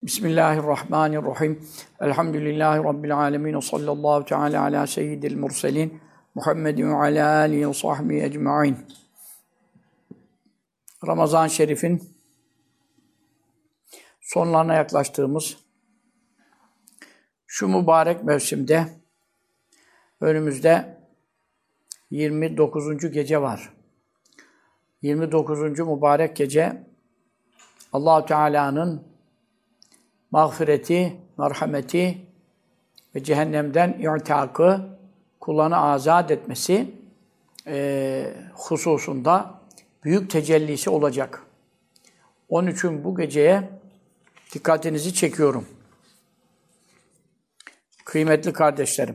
Bismillahirrahmanirrahim. Elhamdülillahi Rabbil alemin. Ve sallallahu teala ala seyyidil murselin. Muhammedin ve ala alihi ve sahbihi ecma'in. Ramazan-ı Şerif'in sonlarına yaklaştığımız şu mübarek mevsimde önümüzde 29. gece var. 29. mübarek gece Allah-u Teala'nın mağfireti, merhameti ve cehennemden i'takı, kullarını azat etmesi hususunda büyük tecellisi olacak. Onun için bu geceye dikkatinizi çekiyorum. Kıymetli kardeşlerim,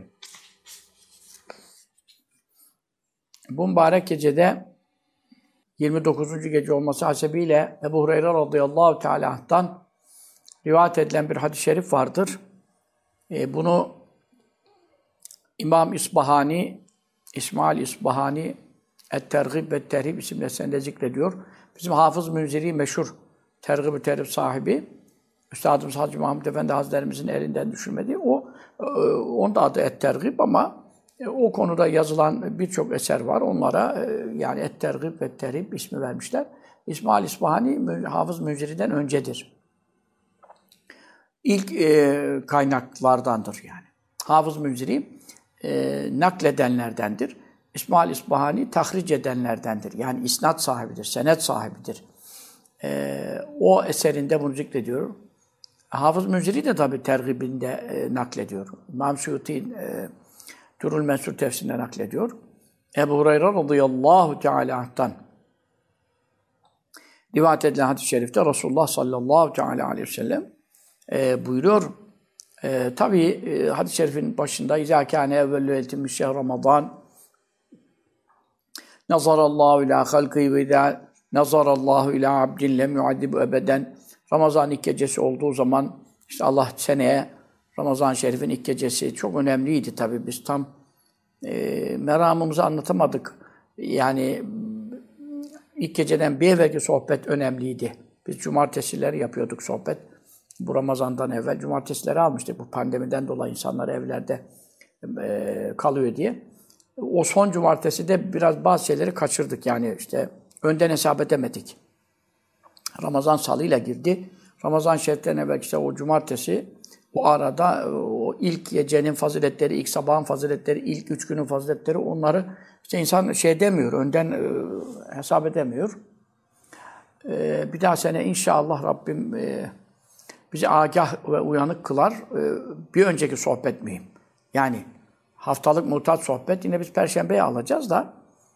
bu mübarek gecede 29. gece olması hasebiyle Ebu Hureyre radıyallahu teala'dan rivayet edilen bir hadis-i şerif vardır. Bunu İmam İsbahani, İsmail İsbahani Et-Tergib ve Terhib isimli eserinde zikrediyor. Bizim Hafız Münziri meşhur Tergib-i Terhib sahibi, Üstadımız Hacı Mahmud Efendi Hazretlerimizin elinden düşürmediği onun da adı Et-Tergib ama o konuda yazılan birçok eser var. Onlara yani Et-Tergib ve Terhib ismi vermişler. İsmail İsbahani Hafız Münziri'den öncedir. İlk kaynaklardandır yani. Hafız Münziri nakledenlerdendir. İsmail İsbahani tahric edenlerdendir. Yani isnat sahibidir, senet sahibidir. O eserinde bunu zikrediyor. Hafız Münziri de tabii tergibinde naklediyor. İmam Suyuti Durul Mensur tefsirinde naklediyor. Ebu Hureyre radıyallahu teala anh'tan rivayet edilen hadis-i şerifte Resulullah sallallahu teala aleyhi ve sellem buyuruyor. Tabii hadis-i şerifin başında İzâ kâne evvelü eltimmiş şehr Ramazan nazarallahu ilâ halkî ve idâ nazarallahu ilâ abdin lem yu'addibu ebeden. Ramazan ilk gecesi olduğu zaman işte Allah seneye Ramazan-ı Şerif'in ilk gecesi çok önemliydi tabii. Biz tam meramımızı anlatamadık. Yani ilk geceden bir evvelki sohbet önemliydi. Biz cumartesileri yapıyorduk sohbet. Bu Ramazan'dan evvel cumartesileri almıştık. Bu pandemiden dolayı insanlar evlerde kalıyor diye. O son cumartesi de biraz bazı şeyleri kaçırdık. Yani işte önden hesap edemedik. Ramazan salıyla girdi. Ramazan Şerif'ten evvel işte o cumartesi o arada o ilk gecenin faziletleri, ilk sabahın faziletleri, ilk 3 günün faziletleri onları işte insan şey demiyor, önden hesap edemiyor. Bir daha sene inşallah Rabbim bizi agah ve uyanık kılar. Bir önceki sohbet miyim? Yani haftalık mutat sohbet yine biz Perşembe'ye alacağız da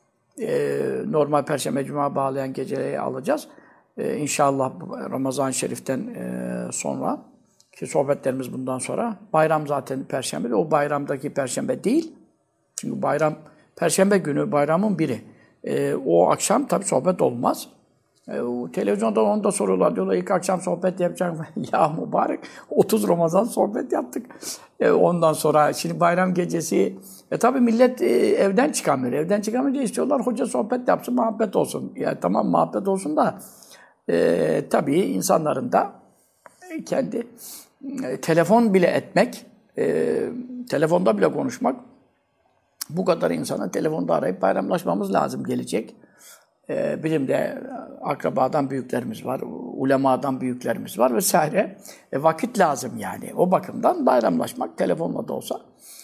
normal Perşembe Cuma bağlayan geceleri alacağız. İnşallah Ramazan-ı Şerif'ten sonra ki sohbetlerimiz bundan sonra. Bayram zaten Perşembe. O bayramdaki Perşembe değil. Çünkü bayram Perşembe günü bayramın biri. O akşam tabii sohbet olmaz. Televizyonda onu da soruyorlar. Diyorlar ilk akşam sohbet yapacağım. Ya mübarek 30 Ramazan sohbet yaptık. Ondan sonra şimdi bayram gecesi tabii millet evden çıkamıyor. Evden çıkamayınca istiyorlar hoca sohbet yapsın, muhabbet olsun. Ya tamam muhabbet olsun da tabii insanların da kendi telefon bile etmek, telefonda bile konuşmak bu kadar insana telefonda arayıp bayramlaşmamız lazım gelecek. Bizim de akrabadan büyüklerimiz var, ulemadan büyüklerimiz var vesaire. Vakit lazım yani. O bakımdan bayramlaşmak telefonla da olsa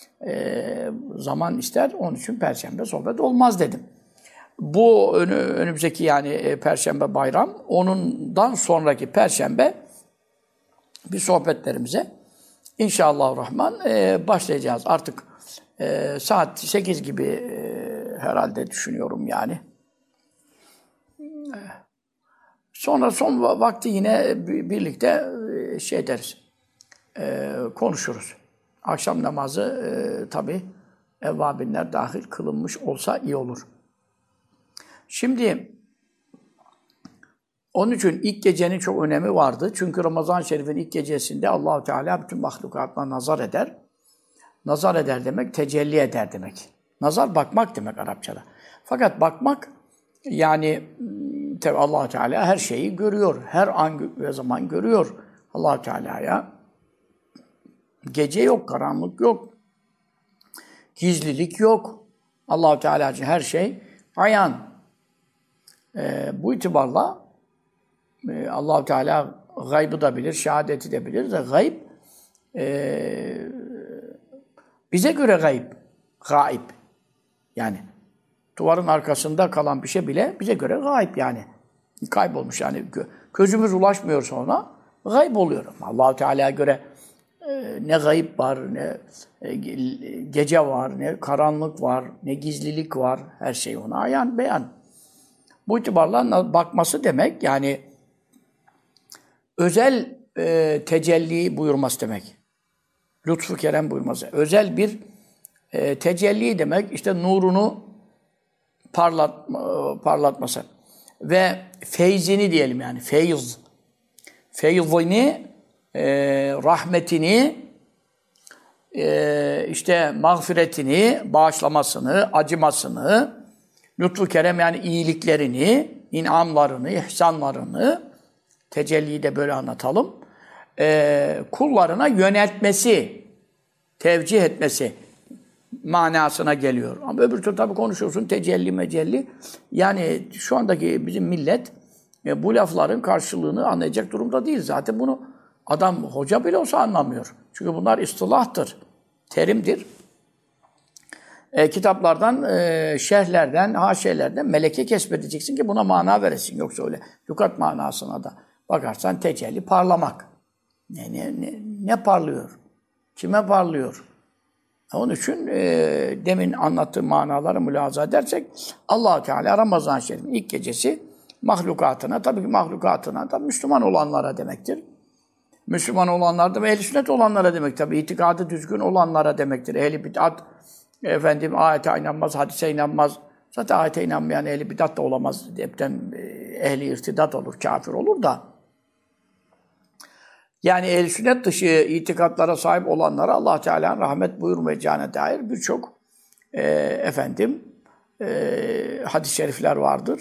zaman ister. Onun için Perşembe sohbet olmaz dedim. Bu önümüzdeki yani Perşembe bayram, onundan sonraki Perşembe bir sohbetlerimize inşallahurrahman başlayacağız. Artık saat 8 gibi herhalde düşünüyorum yani. Sonra son vakti yine birlikte şey deriz, konuşuruz. Akşam namazı tabii evvabinler dahil kılınmış olsa iyi olur. Şimdi onun için ilk gecenin çok önemi vardı. Çünkü Ramazan-ı Şerif'in ilk gecesinde Allah-u Teala bütün mahlukatına nazar eder. Nazar eder demek, tecelli eder demek. Nazar bakmak demek Arapçada. Fakat bakmak yani tabi Allah Teala her şeyi görüyor. Her an ve zaman görüyor. Allah Teala'ya gece yok, karanlık yok, gizlilik yok. Allah Teala için her şey ayan. Bu itibarla Allah Teala gaybı da bilir, şehadeti de bilir de gayb bize göre gaib. Yani duvarın arkasında kalan bir şey bile bize göre gaib yani. Kaybolmuş yani. Gözümüz ulaşmıyorsa ona gayb oluyor. Allah Teala'ya göre ne gayb var, ne gece var, ne karanlık var, ne gizlilik var. Her şey ona ayan, beyan. Bu itibarla bakması demek yani özel tecelli buyurması demek. Lütfu kerem buyurması. Özel bir tecelli demek işte nurunu parlatması. Ve feyzini diyelim yani. Feyzini, rahmetini, işte mağfiretini, bağışlamasını, acımasını, lütfu kerem yani iyiliklerini, inamlarını, ihsanlarını, tecelliyi de böyle anlatalım. Kullarına yöneltmesi, tevcih etmesi manasına geliyor. Ama öbür türlü tabii konuşuyorsun tecelli mecelli. Yani şu andaki bizim millet bu lafların karşılığını anlayacak durumda değil. Zaten bunu adam hoca bile olsa anlamıyor. Çünkü bunlar istilahtır, terimdir. Kitaplardan, şerhlerden, haşiyelerden meleke kesbedeceksin ki buna mana veresin. Yoksa öyle lügat manasına da bakarsan tecelli parlamak. Ne parlıyor? Kime parlıyor? Onun için demin anlattığım manaları mülahaza edersek Allah Teala Ramazan-ı Şerif'in ilk gecesi mahlukatına, tabii ki mahlukatına da Müslüman olanlara demektir. Müslüman olanlar da ve ehl-i sünnet olanlara demek tabii. İtikadı düzgün olanlara demektir. Ehl-i bid'at, ayete inanmaz, hadise inanmaz. Zaten ayete inanmayan ehl-i bid'at da olamaz. Hepten ehl-i irtidat olur, kafir olur da. Yani ehl-i sünnet dışı itikatlara sahip olanlara Allah Teala'nın rahmet buyurmayacağına dair birçok hadis-i şerifler vardır.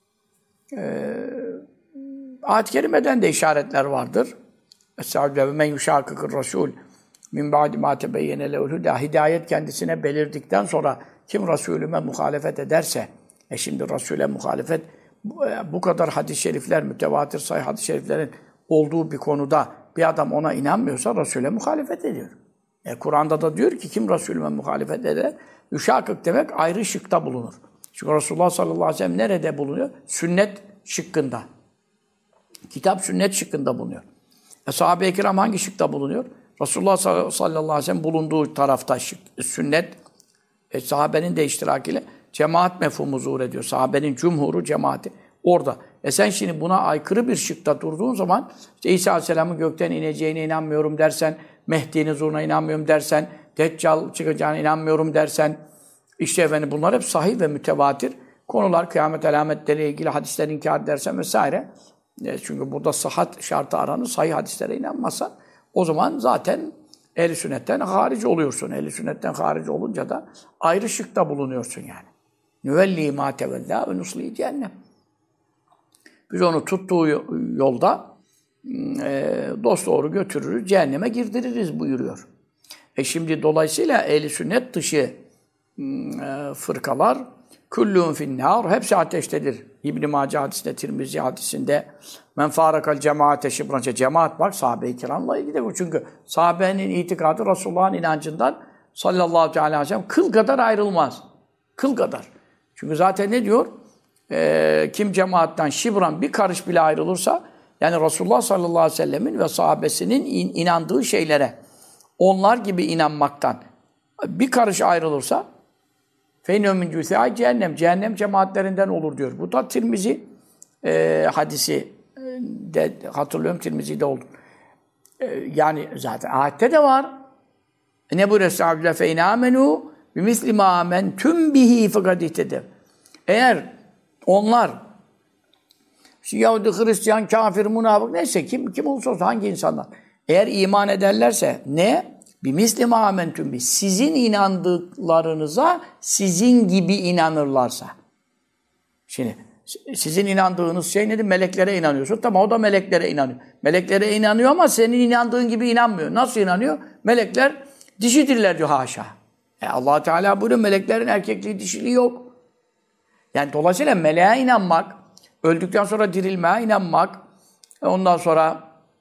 Ayet-i kerimeden de işaretler vardır. Estağfirullah ve men yuşakikir rasul min ba'di ma tebeyyene lehul huda. Hidayet kendisine belirdikten sonra kim Resulüme muhalefet ederse, şimdi Resul'e muhalefet bu kadar hadis-i şerifler, mütevatir sayı hadis-i şeriflerin olduğu bir konuda bir adam ona inanmıyorsa Resul'e muhalefet ediyor. Kur'an'da da diyor ki kim Resulüme muhalefet eder? Yuşakik demek ayrı şıkta bulunur. Çünkü Resulullah sallallahu aleyhi ve sellem nerede bulunuyor? Sünnet şıkkında. Kitap sünnet şıkkında bulunuyor. Sahabe-i kiram hangi şıkta bulunuyor? Resulullah sallallahu aleyhi ve sellem bulunduğu tarafta sünnet, sahabenin de iştirakiyle cemaat mefhumu zuhur ediyor. Sahabenin cumhuru, cemaati orada. Sen şimdi buna aykırı bir şıkta durduğun zaman işte İsa aleyhisselamın gökten ineceğine inanmıyorum dersen, Mehdi'nin zuhuruna inanmıyorum dersen, Deccal çıkacağına inanmıyorum dersen, işte bunlar hep sahih ve mütevatir konular, kıyamet alametleriyle ilgili hadisleri inkar edersen vesaire. Çünkü burada sıhhat şartı aranır, sahih hadislere inanmazsan o zaman zaten ehl-i sünnetten hariç oluyorsun. Ehl-i sünnetten hariç olunca da ayrı şıkta bulunuyorsun yani. Nüvelli ma tevella ve nusli cehennem. Biz onu tuttuğu yolda dosdoğru götürürüz, cehenneme girdiririz buyuruyor. Şimdi dolayısıyla ehl-i sünnet dışı fırkalar kullun finnâr, hepsi ateştedir. İbn-i Mace hadisinde, Tirmizi hadisinde men fârakal cemaate şibranca, cemaat bak sahabe-i kiramla ilgili bu. Çünkü sahabenin itikadı Resulullah'ın inancından sallallahu aleyhi ve sellem kıl kadar ayrılmaz. Kıl kadar. Çünkü zaten ne diyor? Kim cemaatten şibran bir karış bile ayrılırsa, yani Resulullah sallallahu aleyhi ve sellemin ve sahabesinin inandığı şeylere onlar gibi inanmaktan bir karış ayrılırsa فَاِنَّهُ مِنْ جُثَاءِ cehennem. Cehennem cemaatlerinden olur diyor. Bu da Tirmizi hadisi de hatırlıyorum, Tirmizi'de oldu. Yani zaten ayette de var. Ne buyuruyor Estağfirullah فَاِنَ آمَنُوا بِمِثْلِ مَا آمَنْتُمْ بِهِ فَقَدْ اِهْتَدَوْا. Eğer onlar Yahudi, Hristiyan, kafir, münafık neyse kim olursa olsun hangi insanlar eğer iman ederlerse ne? بِمِثْلِ مَا آمَنْتُمْ بِهِ. Sizin inandıklarınıza sizin gibi inanırlarsa. Şimdi Sizin inandığınız şey nedir? Meleklere inanıyorsun. Tamam, o da meleklere inanıyor. Meleklere inanıyor ama senin inandığın gibi inanmıyor. Nasıl inanıyor? Melekler dişidirler diyor, haşa. Allah Teala buyuruyor, meleklerin erkekliği, dişiliği yok. Yani dolayısıyla meleğe inanmak, öldükten sonra dirilmeye inanmak, ondan sonra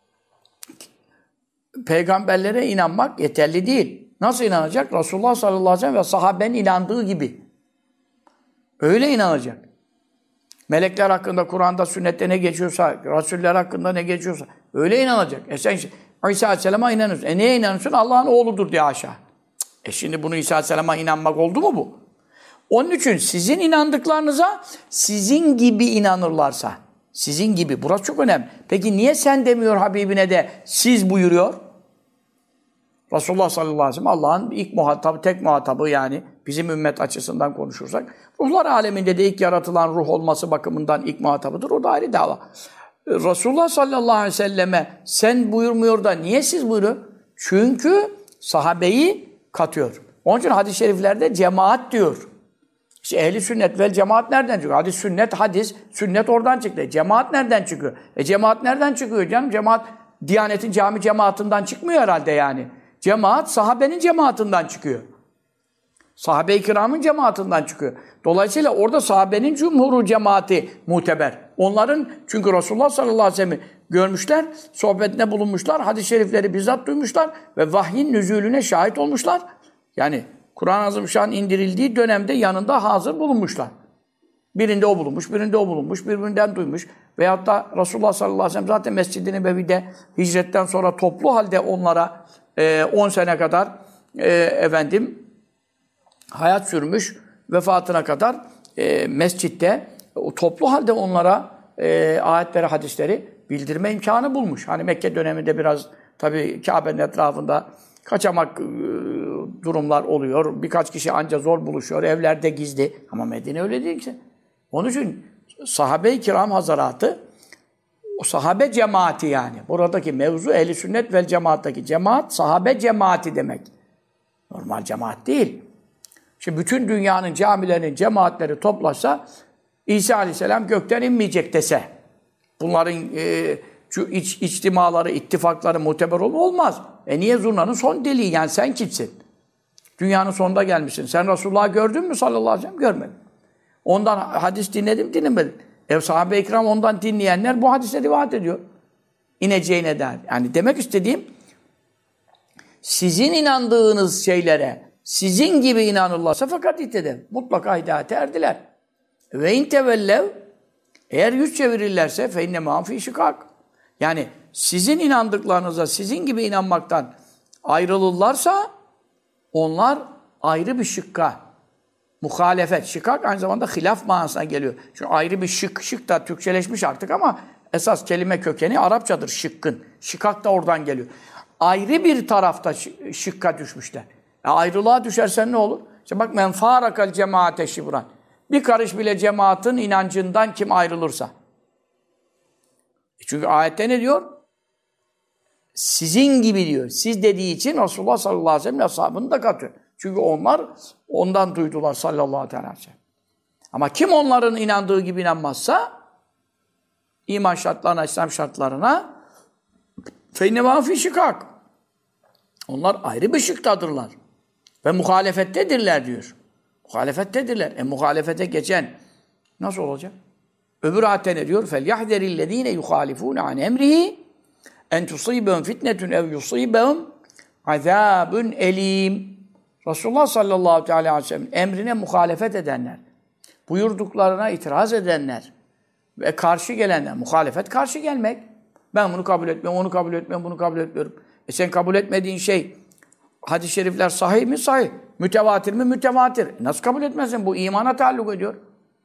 peygamberlere inanmak yeterli değil. Nasıl inanacak? Resulullah sallallahu aleyhi ve sellem ve sahabenin inandığı gibi. Öyle inanacak. Melekler hakkında, Kur'an'da, sünnette ne geçiyorsa, Resuller hakkında ne geçiyorsa öyle inanacak. Sen İsa aleyhisselama inanıyorsun. Neye inanıyorsun? Allah'ın oğludur diye aşağı. Şimdi bunu İsa aleyhisselama inanmak oldu mu bu? Onun için sizin inandıklarınıza sizin gibi inanırlarsa, sizin gibi, burası çok önemli. Peki niye sen demiyor Habibine de siz buyuruyor? Resulullah sallallahu aleyhi ve sellem Allah'ın ilk muhatabı, tek muhatabı, yani bizim ümmet açısından konuşursak. Ruhlar aleminde de ilk yaratılan ruh olması bakımından ilk muhatabıdır. O da ayrı dava. Resulullah sallallahu aleyhi ve selleme sen buyurmuyor da niye siz buyuruyor? Çünkü sahabeyi katıyor. Onun için hadis-i şeriflerde cemaat diyor. İşte ehli sünnet vel cemaat nereden çıkıyor? Hadis, sünnet, hadis, sünnet oradan çıktı. Cemaat nereden çıkıyor? Cemaat nereden çıkıyor canım? Cemaat, Diyanet'in cami cemaatinden çıkmıyor herhalde yani. Cemaat, sahabenin cemaatinden çıkıyor. Sahabe-i kiramın cemaatinden çıkıyor. Dolayısıyla orada sahabenin cumhuru cemaati muteber. Onların, çünkü Resulullah sallallahu aleyhi ve sellem'i görmüşler, sohbetine bulunmuşlar, hadis-i şerifleri bizzat duymuşlar ve vahyin nüzulüne şahit olmuşlar. Yani Kur'an-ı Azimüşşan'ın indirildiği dönemde yanında hazır bulunmuşlar. Birinde o bulunmuş, birinde o bulunmuş, birbirinden duymuş. Veyahut da Resulullah sallallahu aleyhi ve sellem zaten Mescid-i Nebevi'de hicretten sonra toplu halde onlara 10 sene kadar hayat sürmüş, vefatına kadar mescitte toplu halde onlara ayetleri, hadisleri bildirme imkanı bulmuş. Hani Mekke döneminde biraz tabii Kabe'nin etrafında kaçamak durumlar oluyor. Birkaç kişi anca zor buluşuyor. Evlerde gizli. Ama Medine öyle değil ki. Onun için sahabe-i kiram hazaratı, o sahabe cemaati yani. Buradaki mevzu ehl-i sünnet vel cemaattaki cemaat, sahabe cemaati demek. Normal cemaat değil. Şimdi bütün dünyanın camilerinin cemaatleri toplaşsa, İsa aleyhisselam gökten inmeyecek dese, bunların içtimaları, ittifakları muteber olmaz. Niye zurnanın son deliği? Yani sen kimsin? Dünyanın sonunda gelmişsin. Sen Resulullah'ı gördün mü sallallahu aleyhi ve sellem? Görmedim. Ondan hadis dinlemedim. Sahabe-i kiram ondan dinleyenler bu hadise rivayet ediyor. İneceğine dair. Yani demek istediğim, sizin inandığınız şeylere sizin gibi inanırlarsa fakat ihteder. Mutlaka hidayete erdiler. Ve in tevellev, eğer yüz çevirirlerse fe inne mâ fî şikâk. Yani sizin inandıklarınıza sizin gibi inanmaktan ayrılırlarsa onlar ayrı bir şıkka, muhalefet, şikak aynı zamanda hilaf manasına geliyor. Çünkü ayrı bir şık da Türkçeleşmiş artık ama esas kelime kökeni Arapçadır şıkkın. Şikak da oradan geliyor. Ayrı bir tarafta şıkka düşmüşler. Ayrılığa düşersen ne olur? İşte bak, men fârakal cemaate şibran. Bir karış bile cemaatin inancından kim ayrılırsa. Çünkü ayette ne diyor? Sizin gibi diyor. Siz dediği için Resulullah sallallahu aleyhi ve sellem ashabını da katıyor. Çünkü onlar ondan duydular sallallahu aleyhi ve sellem. Ama kim onların inandığı gibi inanmazsa, iman şartlarına, İslam şartlarına فَاِنَّ مَا فِي şikak. Onlar ayrı bir şıktadırlar. Ve muhalefettedirler diyor. Muhalefettedirler. Muhalefete geçen nasıl olacak? Öbür ayette ne diyor? فَلْيَحْذَرِ الَّذ۪ينَ يُخَالِفُونَ عَنْ اَمْرِهِ اَنْ تُصِيبَهُمْ فِتْنَةٌ اَوْ يُصِيبَهُمْ عَذَابٌ elim. Resulullah sallallahu aleyhi ve sellem emrine muhalefet edenler, buyurduklarına itiraz edenler ve karşı gelenler, muhalefet karşı gelmek. Ben bunu kabul etmiyorum, onu kabul etmiyorum, bunu kabul etmiyorum. Sen kabul etmediğin şey, hadis-i şerifler sahih mi? Sahih. Mütevatir mi? Mütevatir. Nasıl kabul etmezsin? Bu imana taalluk ediyor.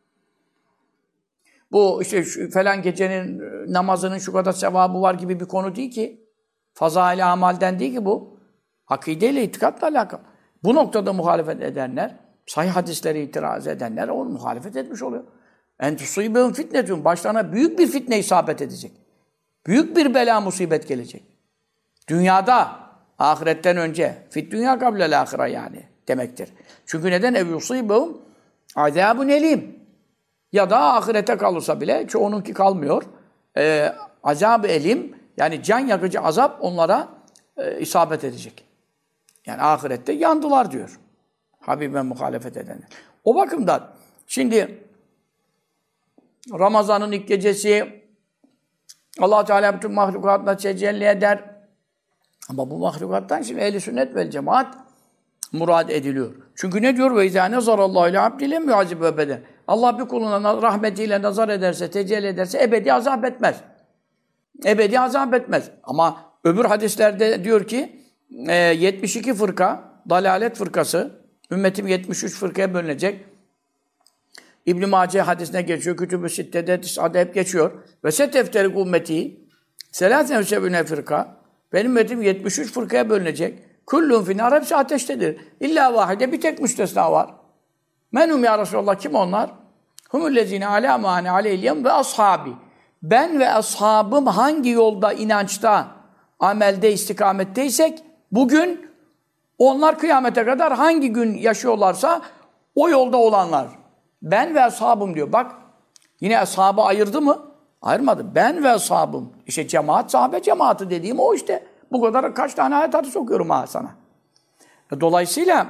Bu işte falan gecenin namazının şu kadar sevabı var gibi bir konu değil ki. Fazail-i amalden değil ki bu. Akideyle, itikatla alakalı. Bu noktada muhalefet edenler, sahih hadisleri itiraz edenler onu muhalefet etmiş oluyor. En tusibehum fitnetun, başlarına büyük bir fitne isabet edecek. Büyük bir bela musibet gelecek. Dünyada, ahiretten önce, fit dünya kablel ahire yani demektir. Çünkü neden? Ev yusibehum azabun elim. Ya da ahirete kalırsa bile, çoğununki kalmıyor. Azab-ı elim, yani can yakıcı azap onlara isabet edecek. Yani ahirette yandılar diyor. Habib'e muhalefet edenler. O bakımdan şimdi Ramazan'ın ilk gecesi Allah Teala bütün mahlukatla tecelli eder. Ama bu mahlukattan şimdi ehl-i sünnet vel cemaat murad ediliyor. Çünkü ne diyor? Ve izâ nezarallahu ile abdî lem yuazib ebeden. Allah bir kuluna rahmetiyle nazar ederse, tecelli ederse ebedi azap etmez. Ebedi azap etmez. Ama öbür hadislerde diyor ki 72 fırka, dalalet fırkası, ümmetim 73 fırkaya bölünecek. İbn-i Mace hadisine geçiyor, Kütüb-ü Sitte'de, Tis'a'da hep geçiyor. Ve setefterik ümmeti, selâsen ve sebüne fırka, benim ümmetim 73 fırkaya bölünecek. Kullun finâr, hepsi ateştedir. İlla vahide, bir tek müstesna var. Menhum ya Resulallah, kim onlar? Humullezîne alâ mâne aleyhiyem ve ashâbi. Ben ve ashabım hangi yolda, inançta, amelde, istikametteysek, bugün onlar kıyamete kadar hangi gün yaşıyorlarsa o yolda olanlar. Ben ve ashabım diyor. Bak, yine ashabı ayırdı mı? Ayırmadı. Ben ve ashabım. İşte cemaat, sahabe cemaati dediğim o işte. Bu kadar kaç tane ayet hadis okuyorum ha sana. Dolayısıyla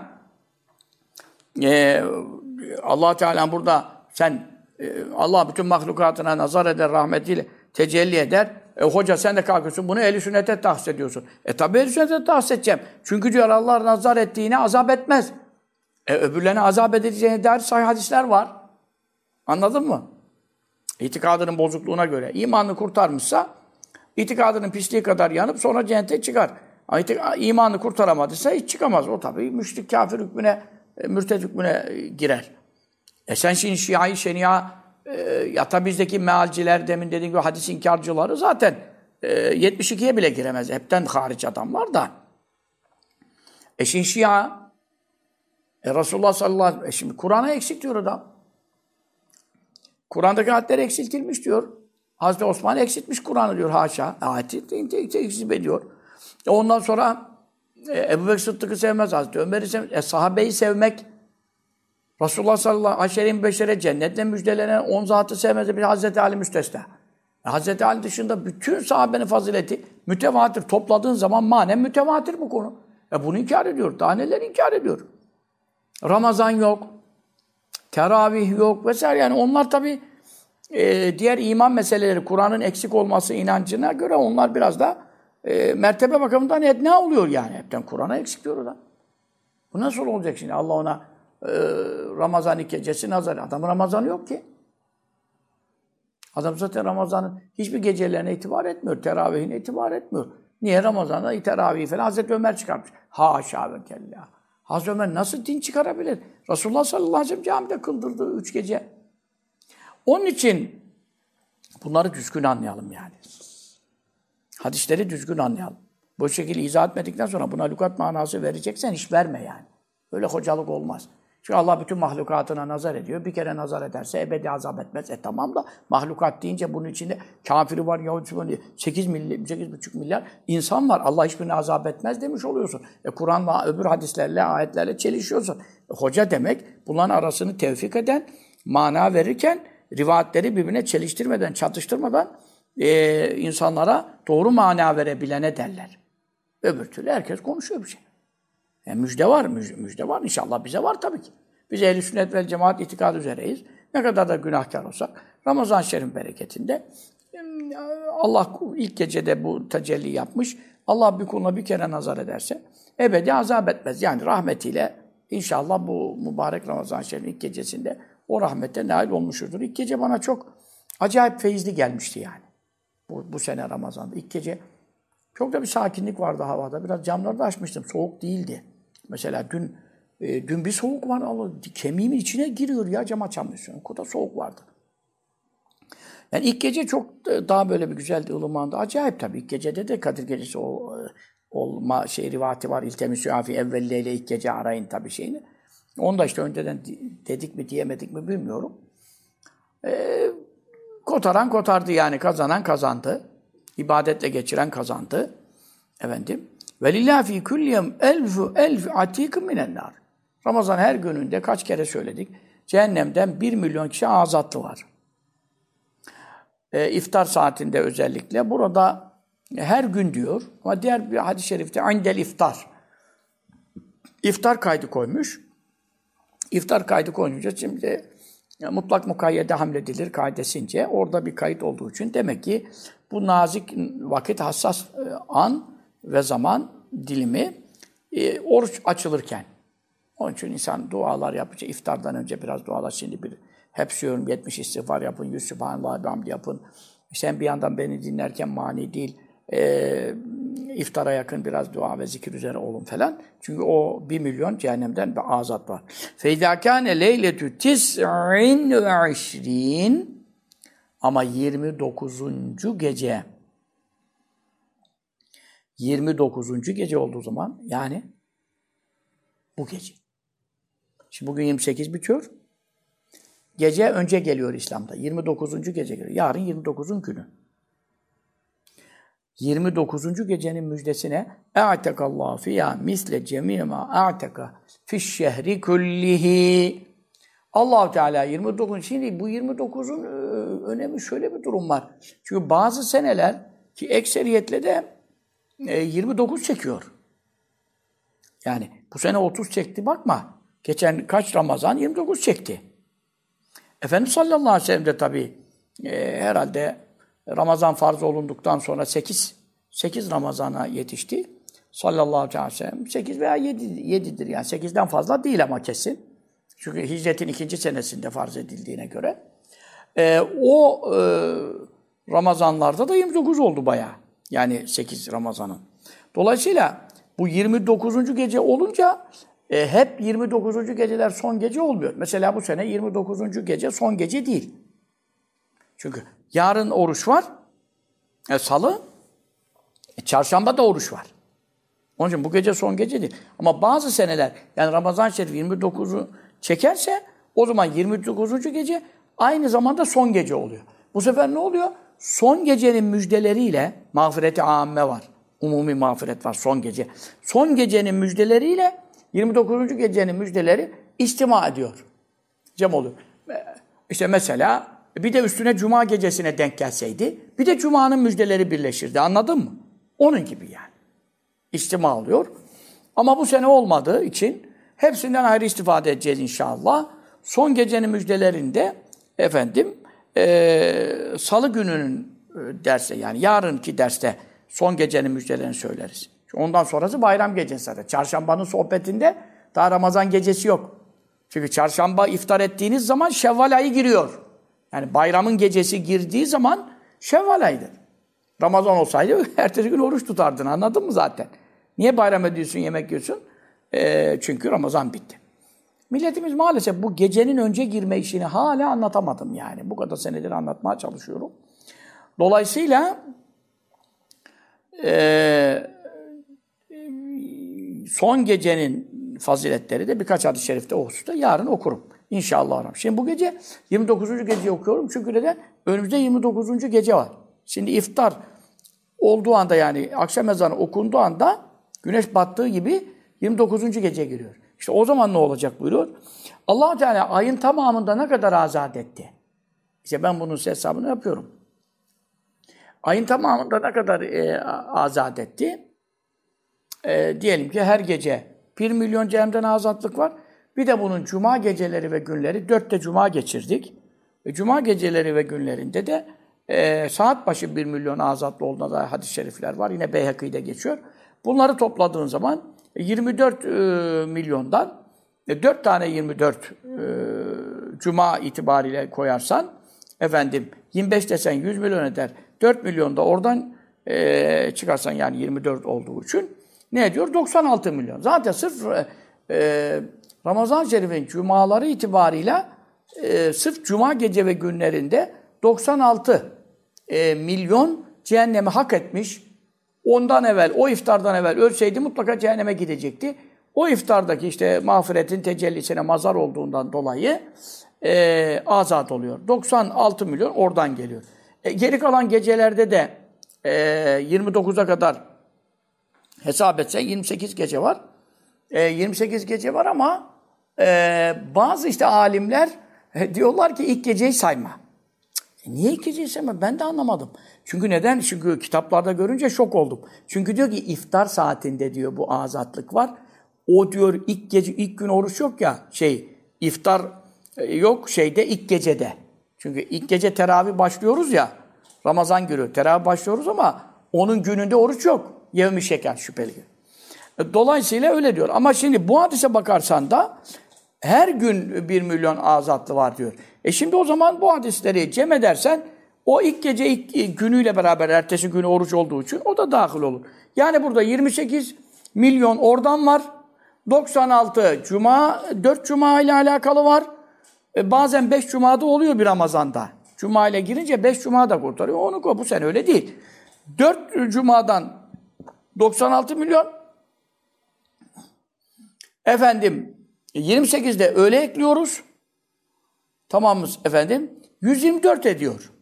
Allah Teala burada Allah bütün mahlukatına nazar eder, rahmetiyle tecelli eder. Hoca sen de kalkıyorsun, bunu ehl-i sünnete tahsis ediyorsun. Tabi ehl-i sünnete tahsis edeceğim. Çünkü diyor Allah nazar ettiğine azap etmez. Öbürlerine azap edileceğine dair sahih hadisler var. Anladın mı? İtikadının bozukluğuna göre. İmanını kurtarmışsa, itikadının pisliği kadar yanıp sonra cennete çıkar. İmanını kurtaramadıysa hiç çıkamaz. O tabii müşrik, kafir hükmüne, mürted hükmüne girer. Sen şimdi Şia-i Şenia, ya tabi bizdeki mealciler, demin dediğim gibi hadis inkarcıları zaten 72'ye bile giremez. Hepten hariç adamlar da. Şimdi Şia, Resulullah sallallahu aleyhi ve sellem, şimdi Kur'an'a eksik diyor adam. Kur'an'daki ayetler eksiltilmiş diyor. Hazreti Osman eksiltmiş Kur'an'ı diyor, haşa. Ayeti tekzip ediyor. Ondan sonra Ebu Bekir Sıddık'ı sevmez, Hazreti Ömer'i sevmez. Sahabeyi sevmek, Resulullah sallallahu aleyhi ve sellem'in beşere cennetle müjdelenen 10 zatı sevmez. Bir Hazreti Ali müstesna. Hazreti Ali dışında bütün sahabenin fazileti mütevatir. Topladığın zaman manen mütevatir bu konu. Bunu inkar ediyor. Daha neler inkar ediyor. Ramazan yok. Teravih yok vesaire. Yani onlar tabii diğer iman meseleleri, Kur'an'ın eksik olması inancına göre onlar biraz da mertebe bakımından ne oluyor yani? Hepten Kur'an'a eksik diyor o da. Bu nasıl olacak şimdi? Allah ona Ramazan ilk gecesi nazar. Adamın Ramazanı yok ki. Adam zaten Ramazan'ın hiçbir gecelerine itibar etmiyor. Teravihine itibar etmiyor. Niye Ramazan'da teravih falan? Hazreti Ömer çıkarmış. Haşa ve kella. Hazreti Ömer nasıl din çıkarabilir? Resulullah sallallahu aleyhi ve sellem camide kıldırdı 3 gece. Onun için bunları düzgün anlayalım yani. Hadisleri düzgün anlayalım. Bu şekilde izah etmedikten sonra buna lügat manası vereceksen hiç verme yani. Öyle hocalık olmaz. Çünkü Allah bütün mahlukatına nazar ediyor. Bir kere nazar ederse ebedi azap etmez. Tamam da mahlukat deyince bunun içinde kafiri var, Yahudisi var, 8,5 milyar insan var. Allah hiçbirini azap etmez demiş oluyorsun. Kur'an'la, öbür hadislerle, ayetlerle çelişiyorsun. Hoca demek bunların arasını tevfik eden, mana verirken rivayetleri birbirine çeliştirmeden, çatıştırmadan insanlara doğru mana verebilene derler. Öbür türlü herkes konuşuyor bir şey. Müjde var, müjde var. İnşallah bize var tabii ki. Biz ehl-i sünnet vel cemaat itikadı üzereyiz. Ne kadar da günahkar olsak, Ramazan-ı Şerif bereketinde Allah ilk gecede bu tecelli yapmış. Allah bir kuluna bir kere nazar ederse ebedi azap etmez. Yani rahmetiyle inşallah bu mübarek Ramazan-ı Şerif'in ilk gecesinde o rahmete nail olmuşuzdur. İlk gece bana çok acayip feyizli gelmişti yani. Bu sene Ramazan'da. İlk gece çok da bir sakinlik vardı havada. Biraz camları da açmıştım. Soğuk değildi. Mesela dün bir soğuk var. Allah, kemiğimin içine giriyor ya, cam açamıyorsun. O kadar soğuk vardı. Yani ilk gece çok daha böyle bir güzeldi, ılımandı. Acayip tabii. İlk gecede de Kadir Gecesi olma rivati var. İltemisü afi evvelleyle ilk gece arayın tabii şeyini. Onu da işte önceden dedik mi diyemedik mi bilmiyorum. Kotaran kotardı yani. Kazanan kazandı. İbadetle geçiren kazandı. Efendim. Velillâhi fî külliyem elf atikım minennâr. Ramazan her gününde kaç kere söyledik. cehennemden 1 milyon kişi azatlı var. İftar saatinde özellikle. Burada her gün diyor. Ama diğer bir hadis-i şerifte indel iftar. İftar kaydı koymuş. İftar kaydı koyunca şimdi mutlak mukayyede hamledilir kaidesince. Orada bir kayıt olduğu için demek ki bu nazik vakit, hassas an ve zaman dilimi oruç açılırken. Onun için insan dualar yapacak. İftardan önce biraz dualar. Şimdi bir hepsiyorum 70 istiğfar yapın, 100 Sübhanallah ve hamd yapın. Sen bir yandan beni dinlerken mani değil. İftara yakın biraz dua ve zikir üzere olun falan. Çünkü o 1 milyon cehennemden bir azat var. فَاِذَا كَانَ لَيْلَةُ 29 ama 29. gece 29. gece olduğu zaman yani bu gece. Şimdi bugün 28 bitiyor. Gece önce geliyor İslam'da. 29. gece geliyor. Yarın 29. günü. 29. gecenin müjdesine اَعْتَكَ fiyâ misle cemî mâ اَعْتَكَ fi'ş-şehri kullihi. Allah-u Teala 29. Şimdi bu 29'un önemi şöyle bir durum var. Çünkü bazı seneler ki ekseriyetle de 29 çekiyor. Yani bu sene 30 çekti bakma. Geçen kaç Ramazan 29 çekti. Efendimiz sallallahu aleyhi ve sellem de tabii herhalde Ramazan farz olunduktan sonra 8 Ramazan'a yetişti. Sallallahu aleyhi ve sellem 8 veya 7'dir yani 8'den fazla değil ama kesin. Çünkü hicretin 2. senesinde farz edildiğine göre. Ramazanlarda da 29 oldu bayağı. Yani 8 Ramazan'ın. Dolayısıyla bu 29. gece olunca hep 29. geceler son gece olmuyor. Mesela bu sene 29. gece son gece değil. Çünkü yarın oruç var. Salı. Çarşamba da oruç var. Onun için bu gece son gece değil. Ama bazı seneler yani Ramazan-ı Şerif 29'u çekerse o zaman 29. gece aynı zamanda son gece oluyor. Bu sefer ne oluyor? Son gecenin müjdeleriyle mağfireti âmme var. Umumi mağfiret var son gece. Son gecenin müjdeleriyle 29. gecenin müjdeleri istima ediyor. Cem oluyor. İşte mesela bir de üstüne cuma gecesine denk gelseydi bir de cumanın müjdeleri birleşirdi. Anladın mı? Onun gibi yani. İstima oluyor. Ama bu sene olmadığı için hepsinden ayrı istifade edeceğiz inşallah. Son gecenin müjdelerinde salı gününün derste yani yarınki derste son gecenin müjdelerini söyleriz. Ondan sonrası bayram gecesi zaten. Çarşambanın sohbetinde daha Ramazan gecesi yok. Çünkü çarşamba iftar ettiğiniz zaman Şevval ayı giriyor. Yani bayramın gecesi girdiği zaman Şevval ayıdır. Ramazan olsaydı ertesi gün oruç tutardın. Anladın mı zaten? Niye bayram ediyorsun, yemek yiyorsun? Çünkü Ramazan bitti. Milletimiz maalesef bu gecenin önce girme işini hala anlatamadım yani. Bu kadar senedir anlatmaya çalışıyorum. Dolayısıyla son gecenin faziletleri de birkaç hadis-i şerifte o hususta yarın okurum. İnşallah. Şimdi bu gece 29. geceyi okuyorum. Çünkü neden? Önümüzde 29. gece var. Şimdi iftar olduğu anda yani akşam ezanı okunduğu anda güneş battığı gibi 29. gece giriyor. İşte o zaman ne olacak buyuruyor? Allah-u Teala ayın tamamında ne kadar azat etti? İşte ben bunun hesabını yapıyorum. Ayın tamamında ne kadar azat etti? Diyelim ki her gece 1 milyon cehennemden azatlık var. Bir de bunun cuma geceleri ve günleri 4 de cuma geçirdik. Cuma geceleri ve günlerinde de saat başı 1 milyon azatlı olduğuna dair hadis-i şerifler var. Yine Beyhaki'de geçiyor. Bunları topladığın zaman 24 milyondan 4 tane 24 cuma itibariyle koyarsan 25 desen 100 milyon eder. 4 milyon da oradan çıkarsan yani 24 olduğu için ne ediyor? 96 milyon. Zaten sırf Ramazan-ı Şerif'in cumaları itibarıyla sırf cuma gece ve günlerinde 96 milyon cehennemi hak etmiş. Ondan evvel, o iftardan evvel ölseydi mutlaka cehenneme gidecekti. O iftardaki işte mağfiretin tecellisine mazhar olduğundan dolayı azat oluyor. 96 milyon oradan geliyor. Geri kalan gecelerde de 29'a kadar hesap etsen 28 gece var. 28 gece var ama bazı işte alimler diyorlar ki ilk geceyi sayma. Niye ilk geceyi sayma? Ben de anlamadım. Çünkü neden? Çünkü kitaplarda görünce şok oldum. Çünkü diyor ki iftar saatinde diyor bu azatlık var. O diyor ilk gece, ilk gün oruç yok ya, iftar yok ilk gecede. Çünkü ilk gece teravih başlıyoruz ya, Ramazan günü teravih başlıyoruz ama onun gününde oruç yok. Yevmi şeker şüpheli gün. Dolayısıyla öyle diyor. Ama şimdi bu hadise bakarsan da her gün 1 milyon azatlı var diyor. Şimdi o zaman bu hadisleri cem edersen o ilk gece ilk günüyle beraber ertesi günü oruç olduğu için o da dahil olur. Yani burada 28 milyon oradan var. 96 cuma, 4 cuma ile alakalı var. Bazen 5 cumada oluyor bir Ramazan'da. Cuma ile girince 5 cuma da kurtarıyor. Onu bu sene öyle değil. 4 cumadan 96 milyon. Efendim 28'de öğle ekliyoruz. Tamamız efendim. 124 ediyor.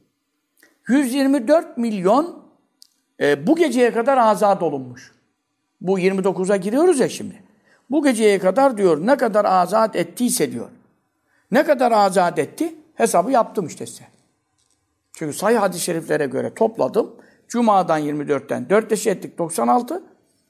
124 milyon bu geceye kadar azat olunmuş. Bu 29'a giriyoruz ya şimdi. Bu geceye kadar diyor ne kadar azat ettiyse diyor. Ne kadar azat etti? Hesabı yaptım işte size. Çünkü sahih hadis-i şeriflere göre topladım. Cuma'dan 24'ten 4 deşe ettik 96.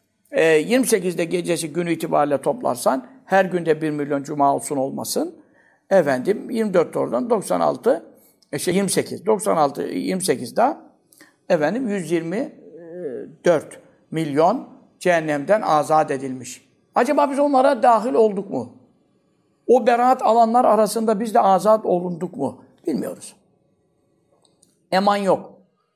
28'de gecesi günü itibariyle toplarsan her günde 1 milyon cuma olsun olmasın. Efendim 24 oradan 96 28. 96 28 daha efendim 124 milyon cehennemden azat edilmiş. Acaba biz onlara dahil olduk mu? O beraat alanlar arasında biz de azat olunduk mu? Bilmiyoruz. Eman yok.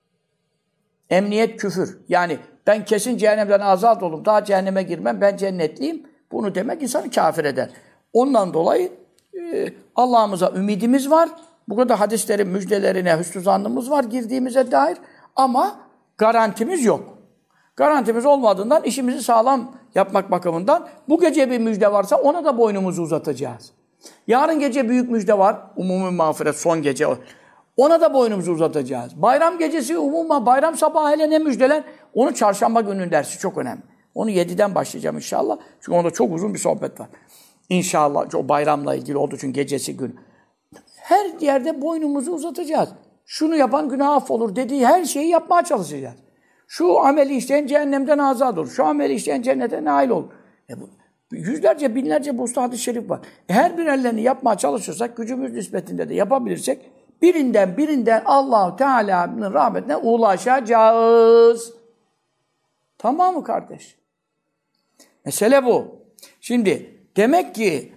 Emniyet küfür. Yani ben kesin cehennemden azat olup daha cehenneme girmem, ben cennetliyim. Bunu demek insanı kafir eder. Ondan dolayı Allah'ımıza ümidimiz var. Bu kadar hadislerin müjdelerine hüsnü zannımız var girdiğimize dair. Ama garantimiz yok. Garantimiz olmadığından işimizi sağlam yapmak bakımından bu gece bir müjde varsa ona da boynumuzu uzatacağız. Yarın gece büyük müjde var. Umumi mağfiret son gece. Ona da boynumuzu uzatacağız. Bayram gecesi bayram sabahı hele ne müjdeler? Onu çarşamba gününün dersi çok önemli. Onu 7'den başlayacağım inşallah. Çünkü onda çok uzun bir sohbet var. İnşallah o bayramla ilgili olduğu için gecesi gün. Her yerde boynumuzu uzatacağız. Şunu yapan günah affolur dediği her şeyi yapmaya çalışacağız. Şu ameli işleyen cehennemden azat olur. Şu ameli işleyen cennete nail olur. Yüzlerce, binlerce bu usta hadis-i şerif var. Her birerlerini yapmaya çalışırsak, gücümüz nispetinde de yapabilirsek, birinden Allah-u Teala'nın rahmetine ulaşacağız. Tamam mı kardeş? Mesele bu. Şimdi demek ki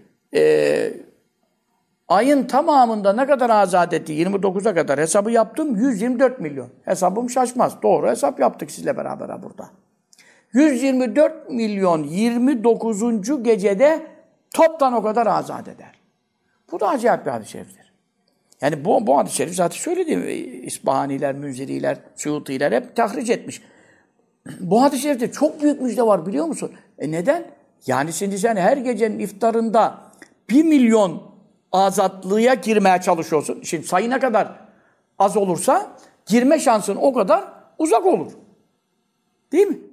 ayın tamamında ne kadar azat etti? 29'a kadar hesabı yaptım. 124 milyon. Hesabım şaşmaz. Doğru hesap yaptık sizle beraber burada. 124 milyon 29. gecede toptan o kadar azat eder. Bu da acayip bir hadis-i şeriftir. Yani bu hadis-i şerif zaten söyledi. İsbahaniler, Münziriler, Suyutiler hep tahric etmiş. Bu hadis-i şerifte çok büyük müjde var biliyor musun? Neden? Yani şimdi sen her gecenin iftarında 1 milyon azatlığa girmeye çalışıyorsun. Şimdi sayı ne kadar az olursa girme şansın o kadar uzak olur. Değil mi?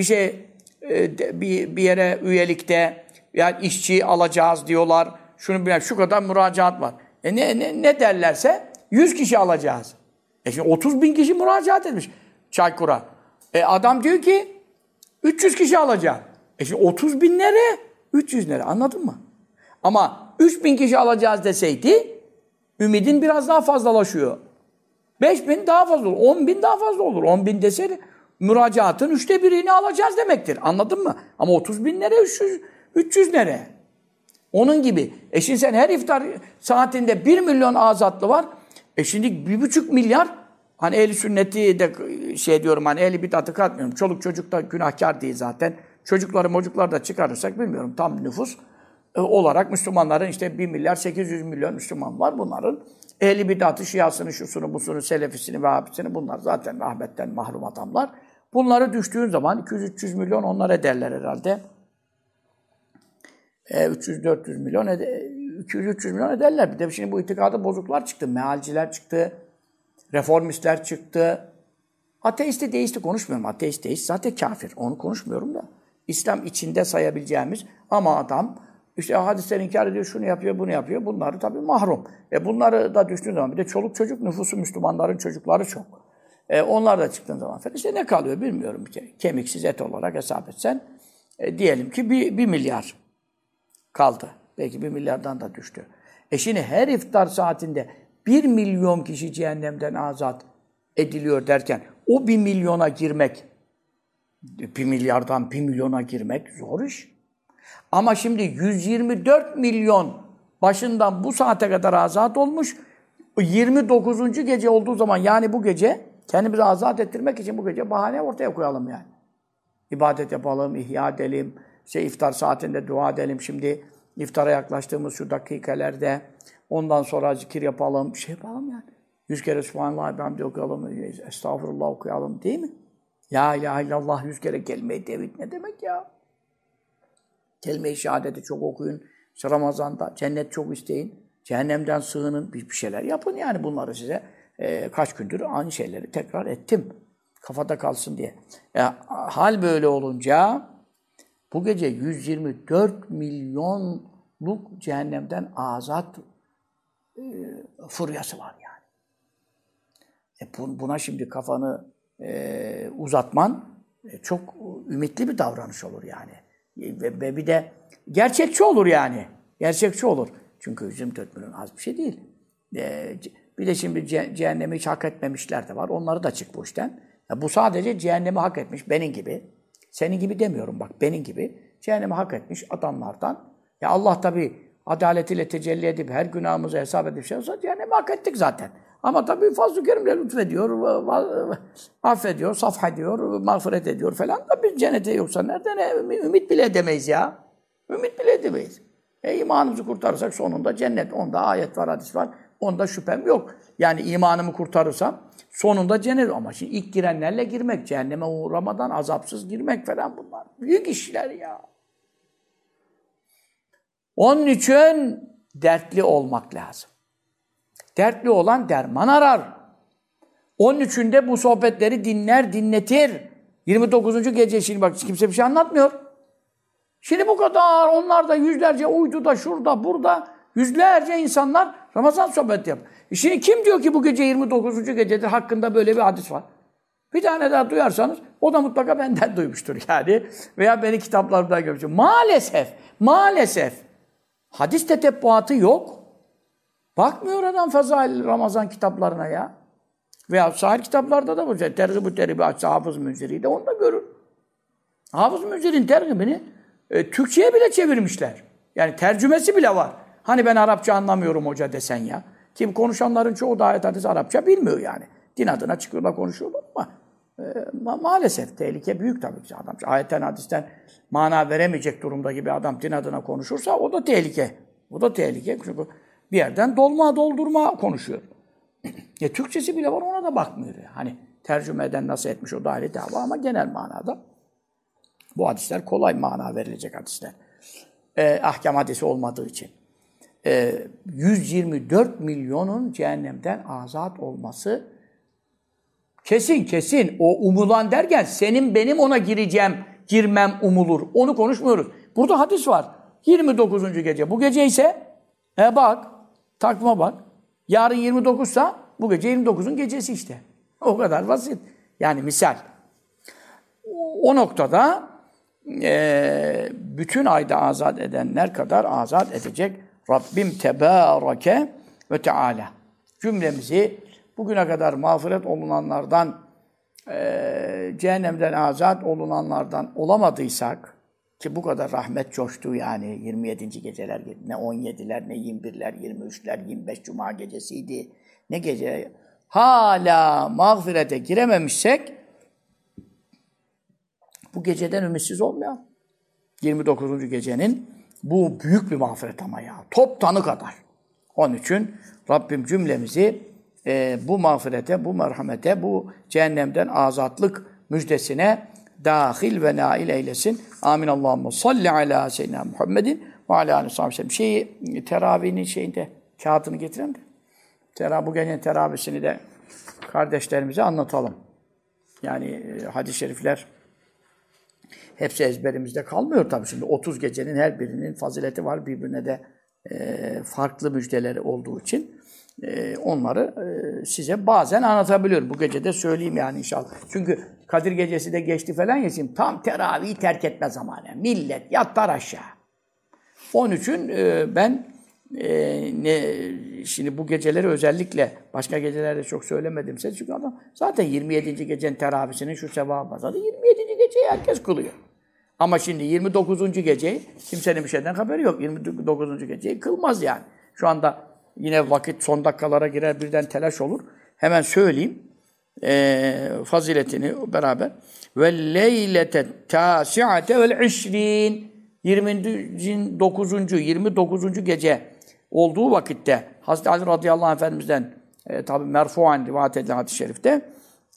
Bir yere üyelikte yani işçi alacağız diyorlar. Şu kadar müracaat var. Ne derlerse 100 kişi alacağız. Şimdi 30 bin kişi müracaat etmiş Çaykur'a. Adam diyor ki 300 kişi alacağım. Şimdi 30 bin nere? 300 nere? Anladın mı? Ama 3 bin kişi alacağız deseydi ümidin biraz daha fazlalaşıyor. 5 bin daha fazla olur. 10 bin daha fazla olur. 10 bin deseydi müracaatın 1/3'ünü alacağız demektir. Anladın mı? Ama 30 bin nere? 300 nere? Onun gibi. Şimdi sen her iftar saatinde 1 milyon azatlı var. Şimdi 1,5 milyar hani ehli sünneti de diyorum hani ehli bid'atı katmıyorum. Çoluk çocuk da günahkar değil zaten. Çocukları da çıkarırsak bilmiyorum tam nüfus olarak Müslümanların işte 1 milyar 800 milyon Müslüman var. Bunların ehli bid'atı, şiasını, şusunu, busunu, selefisini, vehhabisini bunlar zaten rahmetten mahrum adamlar. Bunları düştüğün zaman 200-300 milyon onlar ederler herhalde. 300-400 milyon 200-300 milyon ederler. Bir de şimdi bu itikadı bozuklar çıktı. Mealciler çıktı. Reformistler çıktı. Ateisti, deisti konuşmuyorum. Ateist, deist zaten kafir. Onu konuşmuyorum da. İslam içinde sayabileceğimiz ama adam İşte hadisleri inkar ediyor, şunu yapıyor, bunu yapıyor. Bunları tabii mahrum. Bunları da düştüğün zaman bir de çoluk çocuk nüfusu Müslümanların çocukları çok. Onlar da çıktığın zaman falan. İşte ne kalıyor bilmiyorum. Kemiksiz et olarak hesap etsen. Diyelim ki bir milyar kaldı. Belki 1 milyardan da düştü. Şimdi her iftar saatinde 1 milyon kişi cehennemden azat ediliyor derken o 1 milyona girmek, 1 milyardan 1 milyona girmek zor iş. Ama şimdi 124 milyon başından bu saate kadar azat olmuş. 29. gece olduğu zaman yani bu gece kendimizi azat ettirmek için bu gece bahane ortaya koyalım yani. İbadet yapalım, ihya edelim, iftar saatinde dua edelim. Şimdi iftara yaklaştığımız şu dakikalerde ondan sonra zikir yapalım, bir şey yapalım yani. 100 kere Subhanallah, bihamdi okuyalım, Estağfurullah okuyalım değil mi? La ilahe illallah 100 kere kelime-i tevhid ne demek ya? Kelime-i şehadeti çok okuyun. İşte Ramazan'da cennet çok isteyin. Cehennemden sığının. Bir şeyler yapın yani bunları size. Kaç gündür aynı şeyleri tekrar ettim. Kafada kalsın diye. Hal böyle olunca bu gece 124 milyonluk cehennemden azat furyası var yani. Buna şimdi kafanı uzatman çok ümitli bir davranış olur yani. Ve bir de gerçekçi olur yani. Gerçekçi olur. Çünkü 124 milyon az bir şey değil. Bir de şimdi cehennemi hiç hak etmemişler de var. Onları da çık bu işten. Bu sadece cehennemi hak etmiş benim gibi. Senin gibi demiyorum bak benim gibi. Cehennemi hak etmiş adamlardan. Ya Allah tabii adaletiyle tecelli edip her günahımızı hesap edip şey olsa cehennemi hak ettik zaten. Ama tabii Fazl-ı Kerim'le lütfediyor, affediyor, safhediyor, mağfiret ediyor falan da biz cennete yoksa nereden ümit bile edemeyiz ya. Ümit bile edemeyiz. İmanımızı kurtarırsak sonunda cennet. Onda ayet var, hadis var. Onda şüphem yok. Yani imanımı kurtarırsam sonunda cennet. Ama şimdi ilk girenlerle girmek, cehenneme uğramadan azapsız girmek falan bunlar. Büyük işler ya. Onun için dertli olmak lazım. Dertli olan derman arar. Onun için de bu sohbetleri dinler, dinletir. 29. gece şimdi bak kimse bir şey anlatmıyor. Şimdi bu kadar onlar da yüzlerce uyduda, şurada, burada yüzlerce insanlar Ramazan sohbeti yapıyor. Şimdi kim diyor ki bu gece 29. gecedir hakkında böyle bir hadis var? Bir tane daha duyarsanız o da mutlaka benden duymuştur yani. Veya beni kitaplarımdan görmüştür. Maalesef hadis tetebbuatı yok. Bakmıyor adam Fezail Ramazan kitaplarına ya. Veya sahil kitaplarda da bu. Tergib-ü Terib'i açsa Hafız Münziri'yi de onu da görür. Hafız Münzir'in tergibini Türkçe'ye bile çevirmişler. Yani tercümesi bile var. Hani ben Arapça anlamıyorum hoca desen ya. Kim konuşanların çoğu da ayet hadis Arapça bilmiyor yani. Din adına çıkıyorlar konuşuyorlar ama maalesef tehlike büyük tabii ki adam. Ayetten hadisten mana veremeyecek durumdaki bir adam din adına konuşursa o da tehlike. O da tehlike çünkü bir yerden doldurma konuşuyor. Türkçesi bile var ona da bakmıyor. Hani tercüme eden nasıl etmiş o da ayrı dava ama genel manada bu hadisler kolay mana verilecek hadisler. Ahkam hadisi olmadığı için. 124 milyonun cehennemden azat olması kesin. O umulan derken senin benim ona girmem umulur. Onu konuşmuyoruz. Burada hadis var. 29. gece. Bu gece ise bak, takvime bak. Yarın 29'sa bu gece 29'un gecesi işte. O kadar basit. Yani misal. O noktada bütün ayda azat edenler kadar azat edecek Rabbim Tebâreke ve Teâlâ. Cümlemizi bugüne kadar mağfiret olunanlardan, cehennemden azat olunanlardan olamadıysak, ki bu kadar rahmet coştu yani 27. geceler, ne 17'ler, ne 21'ler, 23'ler, 25 Cuma gecesiydi. Ne gece? Hala mağfirete girememişsek, bu geceden ümitsiz olmayalım. 29. gecenin bu büyük bir mağfiret ama ya. Toptanı kadar. Onun için Rabbim cümlemizi bu mağfirete, bu merhamete, bu cehennemden azatlık müjdesine dahil ve nail eylesin. Amin. Allahümme salli ala seyyidina Muhammedin ve ala aleyhi ve sellem. Teravihinin şeyinde kağıdını getirelim de. Bu gecenin teravisini de kardeşlerimize anlatalım. Yani hadis-i şerifler hepsi ezberimizde kalmıyor tabii. Şimdi 30 gecenin her birinin fazileti var. Birbirine de farklı müjdeleri olduğu için onları size bazen anlatabiliyorum. Bu gece de söyleyeyim yani inşallah. Çünkü Kadir Gecesi de geçti falan ya şimdi tam teravihi terk etme zamanı. Millet yatlar aşağı. Onun için ben şimdi bu geceleri özellikle başka gecelerde çok söylemedim size. Çünkü adam zaten 27. gecenin teravisinin şu sevabı var. Zaten 27. geceyi herkes kılıyor. Ama şimdi 29. geceyi kimsenin bir şeyden haberi yok. 29. geceyi kılmaz yani. Şu anda yine vakit son dakikalara girer birden telaş olur. Hemen söyleyeyim faziletini beraber. Ve leylete tasi'ate vel 29. gece olduğu vakitte Hazreti Ali radıyallahu anh Efendimiz'den tabi merfu'an rivayet edilen hadis-i şerifte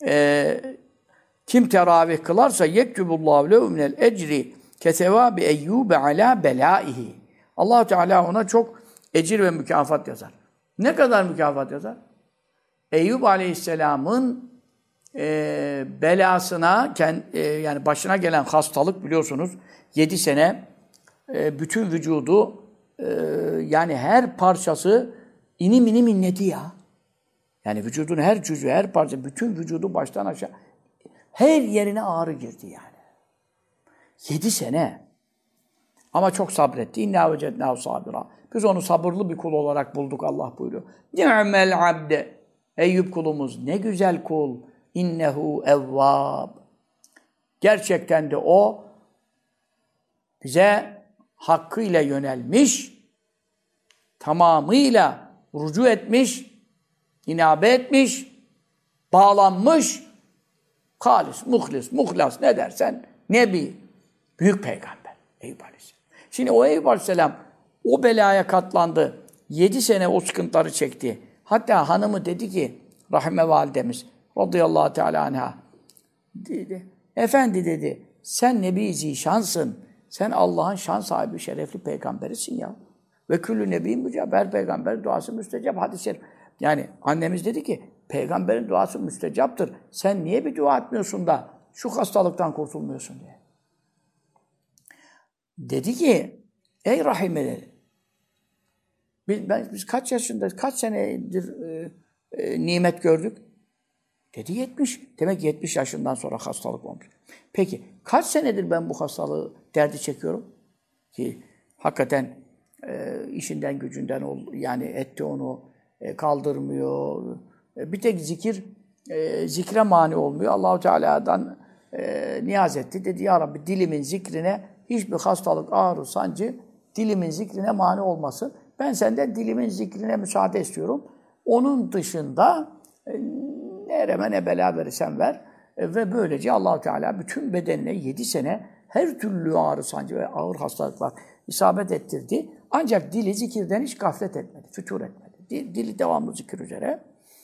kim teravih kılarsa yektubullahu lehu minel ecri kesevabi eyyube ala belaihi. Allah Teala ona çok ecir ve mükafat yazar. Ne kadar mükafat yazar? Eyyub Aleyhisselam'ın belasına yani başına gelen hastalık biliyorsunuz 7 sene bütün vücudu yani her parçası inim inim inledi ya. Yani vücudun her cüzü, her parça, bütün vücudu baştan aşağı her yerine ağrı girdi yani. 7 sene. Ama çok sabretti. İnna vecednâhu sabira. Biz onu sabırlı bir kul olarak bulduk Allah buyuruyor. Ni'mel abde. Eyüp kulumuz ne güzel kul. İnnehu evvâb. Gerçekten de o bize hakkıyla yönelmiş, tamamıyla rucu etmiş, inabe etmiş, bağlanmış, halis, muhlis, muhlas ne dersen, nebi, büyük peygamber Eyüp Aleyhisselam. Şimdi o Eyüp Aleyhisselam o belaya katlandı, 7 sene o sıkıntıları çekti. Hatta hanımı dedi ki, Rahime validemiz, radıyallahu teala anha, dedi, efendi dedi, sen Nebi Zişansın, sen Allah'ın şan sahibi, şerefli peygamberisin ya. Ve küllü nebiyyin mücab, her peygamberin duası müstecap, hadis-i şerif. Yani annemiz dedi ki, peygamberin duası müstecaptır. Sen niye bir dua etmiyorsun da şu hastalıktan kurtulmuyorsun diye. Dedi ki, ey rahimeleri, biz kaç yaşında, kaç senedir nimet gördük? Dedi 70. Demek 70 yaşından sonra hastalık olmuş. Peki kaç senedir ben bu hastalığı, derdi çekiyorum? Ki hakikaten işinden gücünden yani etti onu, kaldırmıyor. Bir tek zikre mani olmuyor. Allah-u Teala'dan niyaz etti. Dedi ya Rabbi dilimin zikrine hiçbir hastalık, ağrı, sancı dilimin zikrine mani olmasın. Ben senden dilimin zikrine müsaade istiyorum. Onun dışında ne ereme ne bela verirsen ver. Ve böylece Allah-u Teala bütün bedenine 7 sene her türlü ağrı, sancı ve ağır hastalıklar isabet ettirdi. Ancak dili zikirden hiç gaflet etmedi, fütur etmedi. Dili devamlı zikir üzere.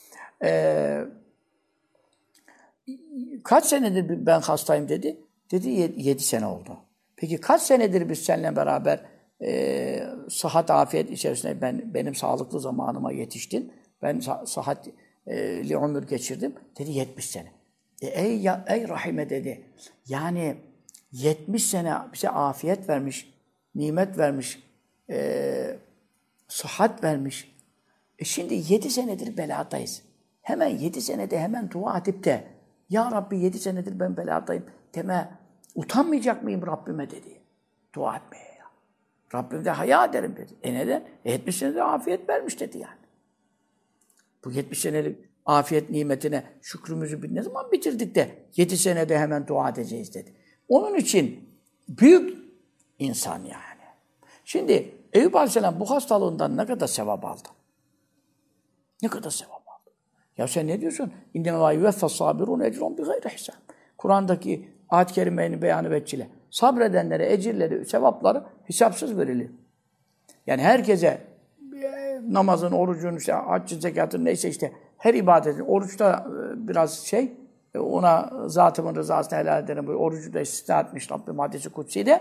Kaç senedir ben hastayım dedi. Dedi 7 sene oldu. Peki kaç senedir biz seninle beraber sıhhat, afiyet içerisinde benim sağlıklı zamanıma yetiştin. Ben sıhhatli ömür geçirdim. Dedi 70 sene. Ey Rahime dedi. Yani 70 sene bize afiyet vermiş, nimet vermiş, sıhhat vermiş. Şimdi 7 senedir beladayız. Hemen 7 senede hemen dua edip de ya Rabbi 7 senedir ben beladayım deme. Utanmayacak mıyım Rabbime dedi. Dua etmeye ya. Rabbim de haya ederim dedi. Neden? 70 senede afiyet vermiş dedi yani. Bu 70 senelik afiyet nimetine şükrümüzü ne zaman bitirdik de 7 senede hemen dua edeceğiz dedi. Onun için büyük insan yani. Şimdi Eyüp Aleyhisselam bu hastalığından ne kadar sevap aldı? Ne kadar sevap aldı? Ya sen ne diyorsun? İnnemâ yuveffas sabirûn ecrûn bigayri hisâb. Kur'an'daki ayet-i kerimenin beyanı veçile. Sabredenlere ecirleri, sevapları hesapsız verilir. Yani herkese namazın, orucun, işte haccın, zekatın neyse işte her ibadetin, oruçta biraz ona zatımın rızasını helal ederim. Bu orucu da istisna etmiş Rabbim hadis-i kutsi'de.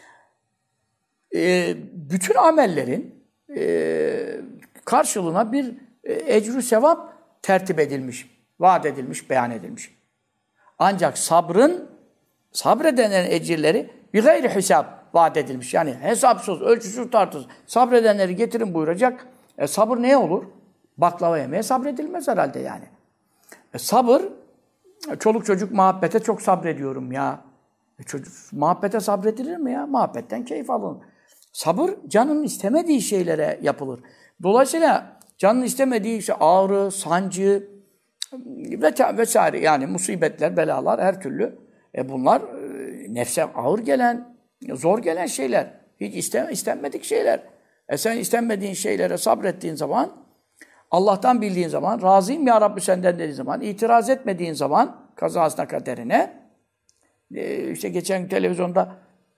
Bütün amellerin karşılığına bir ecrü sevap tertip edilmiş, vaat edilmiş, beyan edilmiş. Ancak sabrın Sabredenlerin ecirleri bir gayri hesap vaat edilmiş. Yani hesapsız, ölçüsüz, tartısız. Sabredenleri getirin buyuracak. Sabır ne olur? Baklava yemeye sabredilmez herhalde yani. Sabır, çoluk çocuk muhabbete çok sabrediyorum ya. Çocuk muhabbete sabredilir mi ya? Muhabbetten keyif alın. Sabır, canın istemediği şeylere yapılır. Dolayısıyla canın istemediği işte ağrı, sancı vesaire yani musibetler, belalar her türlü. Bunlar nefse ağır gelen, zor gelen şeyler. Hiç istenmedik şeyler. Sen istenmediğin şeylere sabrettiğin zaman, Allah'tan bildiğin zaman, razıyım ya Rabbi senden dediğin zaman, itiraz etmediğin zaman kazasına kaderine, işte geçen televizyonda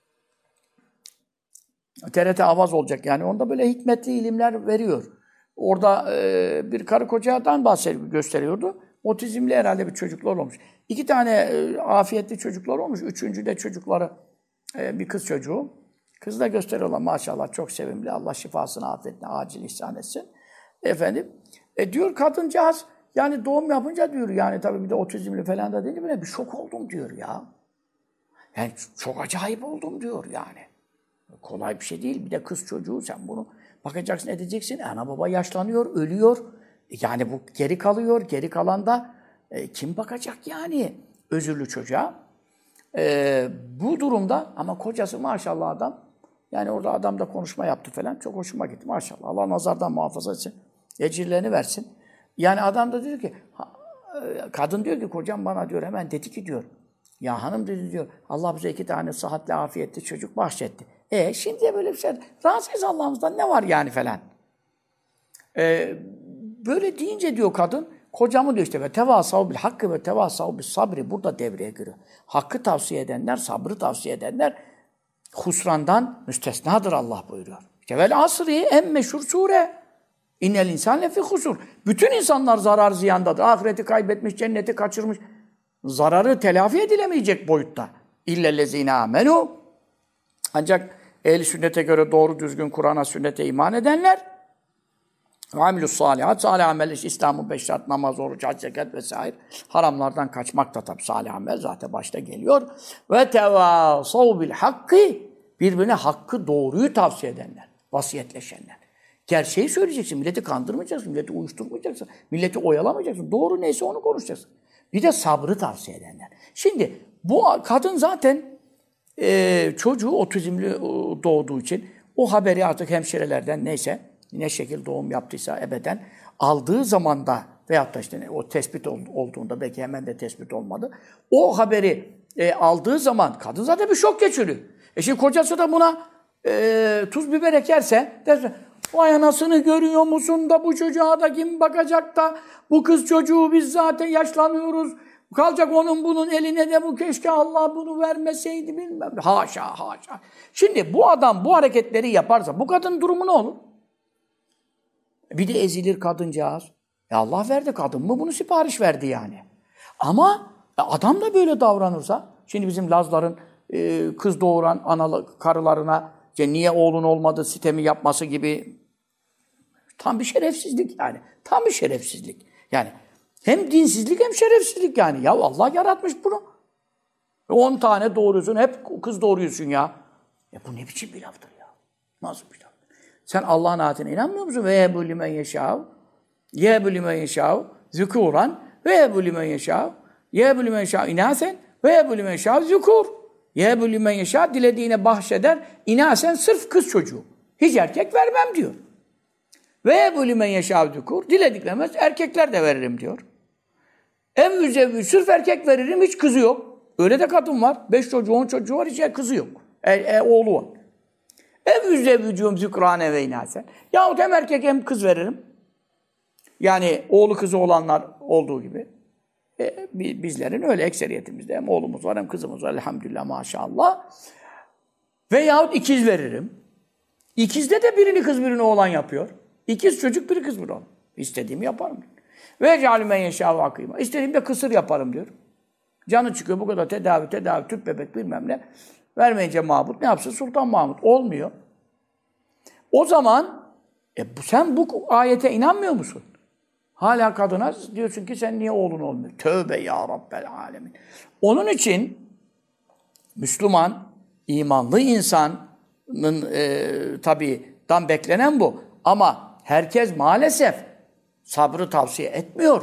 TRT Avaz olacak yani. Onda böyle hikmetli ilimler veriyor. Orada bir karı kocadan gösteriyordu. Otizmli herhalde bir çocuklar olmuş. 2 tane afiyetli çocuklar olmuş. 3. de çocukları bir kız çocuğu. Kız da gösteriyorlar maşallah çok sevimli. Allah şifasını, afiyetini acil ihsan etsin. Efendim. Diyor kadıncağız yani doğum yapınca diyor yani tabii bir de otizmli falan da deyince böyle bir şok oldum diyor ya. Yani çok acayip oldum diyor yani. Kolay bir şey değil. Bir de kız çocuğu sen bunu bakacaksın edeceksin. Ana baba yaşlanıyor, ölüyor. Yani bu geri kalıyor. Geri kalanda kim bakacak yani özürlü çocuğa? Bu durumda ama kocası maşallah adam. Yani orada adam da konuşma yaptı falan. Çok hoşuma gitti maşallah. Allah nazardan muhafaza etsin. Ecirlerini versin. Yani adam da diyor ki kadın diyor ki kocam bana diyor hemen dedi ki diyor. Ya hanım dedi diyor. Allah bize 2 tane sıhhatli, afiyetli çocuk bahşetti. Şimdi de böyle bir şey. Razıyız Allah'ımızdan ne var yani falan. Böyle deyince diyor kadın, kocamı diyor işte ve tevasav bil hakkı ve tevasav bil sabri burada devreye giriyor. Hakkı tavsiye edenler, sabrı tavsiye edenler husrandan müstesnadır Allah buyuruyor. İşte vel asri en meşhur sure. İnnel insan lefi husur. Bütün insanlar zarar ziyandadır. Ahireti kaybetmiş, cenneti kaçırmış. Zararı telafi edilemeyecek boyutta. İllellezine amenu. Ancak ehl-i sünnete göre doğru düzgün Kur'an'a, sünnete iman edenler ve amilus salihat, salih amel, İslam'ın 5 şart, namaz, oruç, hac, zekat vesaire. Haramlardan kaçmak da tabii salih amel zaten başta geliyor. Ve tevasav bil hakkı, birbirine hakkı, doğruyu tavsiye edenler, vasiyetleşenler. Gerçeği söyleyeceksin, milleti kandırmayacaksın, milleti uyuşturmayacaksın, milleti oyalamayacaksın. Doğru neyse onu konuşacaksın. Bir de sabrı tavsiye edenler. Şimdi bu kadın zaten çocuğu otizmli doğduğu için o haberi artık hemşirelerden neyse ne şekil doğum yaptıysa ebeden aldığı zamanda veyahut da işte o tespit olduğunda belki hemen de tespit olmadı. O haberi aldığı zaman kadın zaten bir şok geçiriyor. Şimdi kocası da buna tuz biber ekerse dersin vay anasını görüyor musun da bu çocuğa da kim bakacak da bu kız çocuğu biz zaten yaşlanıyoruz. Kalacak onun bunun eline de bu keşke Allah bunu vermeseydi bilmem. Haşa haşa. Şimdi bu adam bu hareketleri yaparsa bu kadının durumu ne olur? Bir de ezilir kadıncağız. Allah verdi kadın mı bunu sipariş verdi yani. Ama adam da böyle davranırsa şimdi bizim Lazların kız doğuran karılarına niye oğlun olmadı sitemi yapması gibi tam bir şerefsizlik yani. Tam bir şerefsizlik. Yani hem dinsizlik hem şerefsizlik yani. Ya Allah yaratmış bunu. 10 tane doğuruyorsun, hep kız doğuruyorsun ya. Bu ne biçim bir laftır ya? Nasıl bir laf? Sen Allah'ın ayetine inanmıyor musun? Ve yebu limen yeşâv. Yebu limen yeşâv. Zükûran. Ve yebu limen yeşâv. Yebu limen yeşâv inâsen. Ve yebu limen yeşâv zükûr. Yebu limen yeşâv dilediğine bahşeder. İnâsen sırf kız çocuğu. Hiç erkek vermem diyor. Ve yebu limen yeşâv zükûr. Dilediklerime erkekler de veririm diyor. Evvü sırf erkek veririm hiç kızı yok. Öyle de kadın var. 5 çocuğu 10 çocuğu var hiç kızı yok. Oğlu var. Evvücüm zükrâne ve inâsen. Yahut hem erkek hem kız veririm. Yani oğlu kızı olanlar olduğu gibi. Bizlerin öyle ekseriyetimizde hem oğlumuz var hem kızımız var. Elhamdülillah maşallah. Veyahut ikiz veririm. İkizde de birini kız birini oğlan yapıyor. İkiz çocuk biri kız biri oğlan. İstediğimi yaparım. Ve cealümen yeşâvu akîmâ. İstediğimde kısır yaparım diyor. Canı çıkıyor bu kadar tedavi, tüp bebek bilmem ne. Vermeyince Mahmut ne yapsın? Sultan Mahmut. Olmuyor. O zaman sen bu ayete inanmıyor musun? Hala kadına diyorsun ki sen niye oğlun olmuyor? Tövbe ya Rabbel alemin. Onun için Müslüman, imanlı insanın tabi'den beklenen bu. Ama herkes maalesef sabrı tavsiye etmiyor.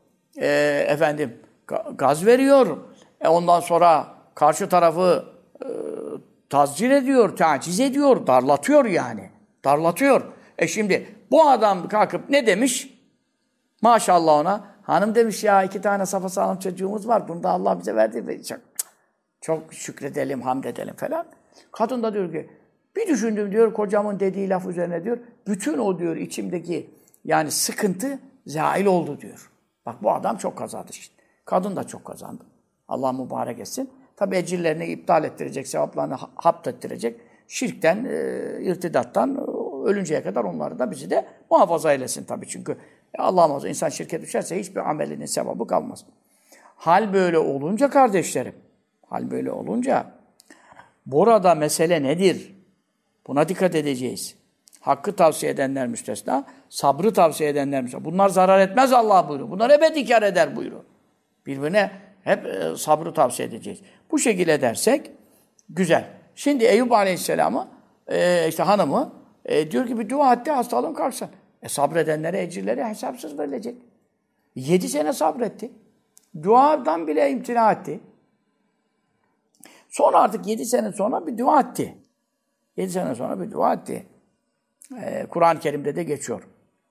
Gaz veriyor. Ondan sonra karşı tarafı tazcir ediyor, taciz ediyor, darlatıyor yani. Darlatıyor. Şimdi bu adam kalkıp ne demiş? Maşallah ona. Hanım demiş ya 2 tane sapasağlam çocuğumuz var. Bunu da Allah bize verdi. Çok şükredelim, hamd edelim falan. Kadın da diyor ki bir düşündüm diyor kocamın dediği laf üzerine diyor. Bütün o diyor içimdeki yani sıkıntı zail oldu diyor. Bak bu adam çok kazandı işte. Kadın da çok kazandı. Allah mübarek etsin. Tabi ecirlerini iptal ettirecek, sevaplarını hapt ettirecek. Şirkten, irtidattan ölünceye kadar onları da bizi de muhafaza eylesin tabii. Çünkü Allah muhafaza insan şirke düşerse hiçbir amelinin sevabı kalmaz. Hal böyle olunca kardeşlerim, hal böyle olunca burada mesele nedir? Buna dikkat edeceğiz. Hakkı tavsiye edenler müstesna, sabrı tavsiye edenler müstesna. Bunlar zarar etmez Allah buyuruyor. Bunlar ebedi kâr eder buyuruyor. Birbirine hep sabrı tavsiye edeceğiz. Bu şekilde edersek güzel. Şimdi Eyüp Aleyhisselam'ı işte hanımı diyor ki bir dua etti hastalığın kalksın. Sabredenlere ecirleri hesapsız verilecek. 7 sene sabretti. Duadan bile imtina etti. Sonra artık 7 sene sonra bir dua etti. 7 sene sonra bir dua etti. Kur'an-ı Kerim'de de geçiyor.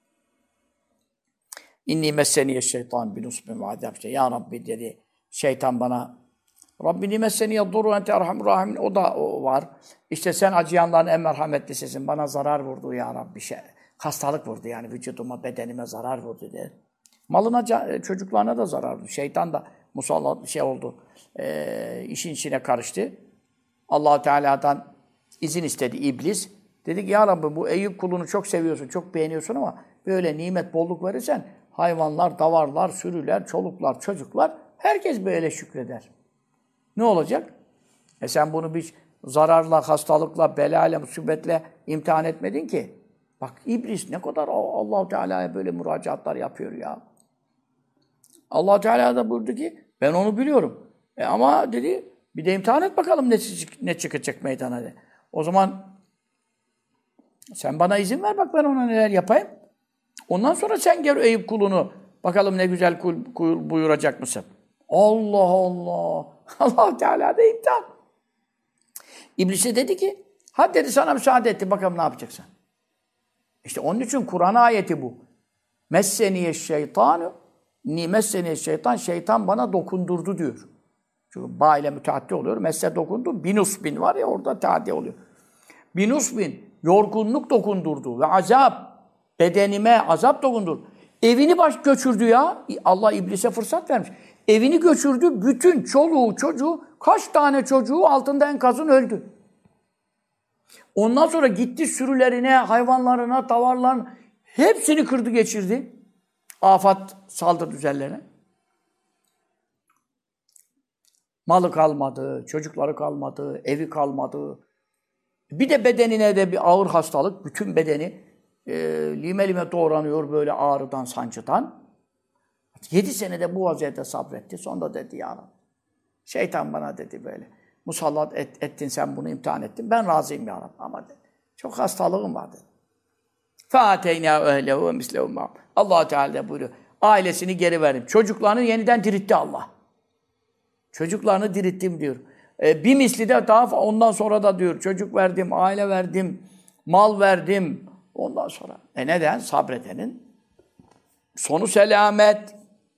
İnni messeniye şeytan binusbin ve adab. Ya Rabbi dedi. Şeytan bana Rabbini messeniye duru ente erhamur rahimin. O da var. İşte sen acıyanların en merhametlisisin. Bana zarar vurdu ya Rabbi. Hastalık vurdu yani vücuduma, bedenime zarar vurdu dedi. Malına, çocuklarına da zarar vurdu. Şeytan da musallat oldu. İşin içine karıştı. Allah-u Teala'dan izin istedi iblis. Dedi ki ya Rabbi bu Eyüp kulunu çok seviyorsun, çok beğeniyorsun ama böyle nimet, bolluk verirsen hayvanlar, davarlar, sürüler, çoluklar, çocuklar herkes böyle şükreder. Ne olacak? Sen bunu bir zararla, hastalıkla, belayla, musibetle imtihan etmedin ki. Bak iblis ne kadar Allah-u Teala'ya böyle müracaatlar yapıyor ya. Allah-u Teala da buyurdu ki ben onu biliyorum. Ama dedi bir de imtihan et bakalım ne çıkacak meydana dedi. O zaman sen bana izin ver bak ben ona neler yapayım. Ondan sonra sen gel Eyüp kulunu bakalım ne güzel kul buyuracak mısın? Allah Allah. Allah-u Teala da imtihan. İblise dedi ki hadi dedi sana müsaade etti bakalım ne yapacaksın. İşte onun için Kur'an ayeti bu. Messeniye şeytanu ni messeniye şeytan bana dokundurdu diyor. Çünkü ba ile müteaddi oluyor. Messe dokundu. Binus bin var ya orada teaddi oluyor. Binus bin yorgunluk dokundurdu ve azap bedenime azap dokundurdu. Evini göçürdü ya. Allah iblise fırsat vermiş. Evini göçürdü. Bütün çoluğu çocuğu kaç tane çocuğu altında enkazın öldü. Ondan sonra gitti sürülerine, hayvanlarına, davarlarına hepsini kırdı geçirdi. Afat saldırdı üzerlerine. Malı kalmadı, çocukları kalmadı, evi kalmadı. Bir de bedenine de bir ağır hastalık. Bütün bedeni lime lime doğranıyor böyle ağrıdan, sancıdan. 7 senede bu vaziyette sabretti. Sonra dedi ya Rabbi, şeytan bana dedi böyle. Musallat ettin sen bunu imtihan ettin. Ben razıyım ya Rabbi ama dedi. Çok hastalığım var dedi. فَاَتَيْنَا اَهْلَهُ وَمِسْلَهُ Allah Teala buyuruyor. Ailesini geri verdim. Çocuklarını yeniden diritti Allah. Çocuklarını dirittim diyor. Bir misli de daha ondan sonra da diyor. Çocuk verdim, aile verdim, mal verdim. Ondan sonra. Neden? Sabredenin sonu selamet.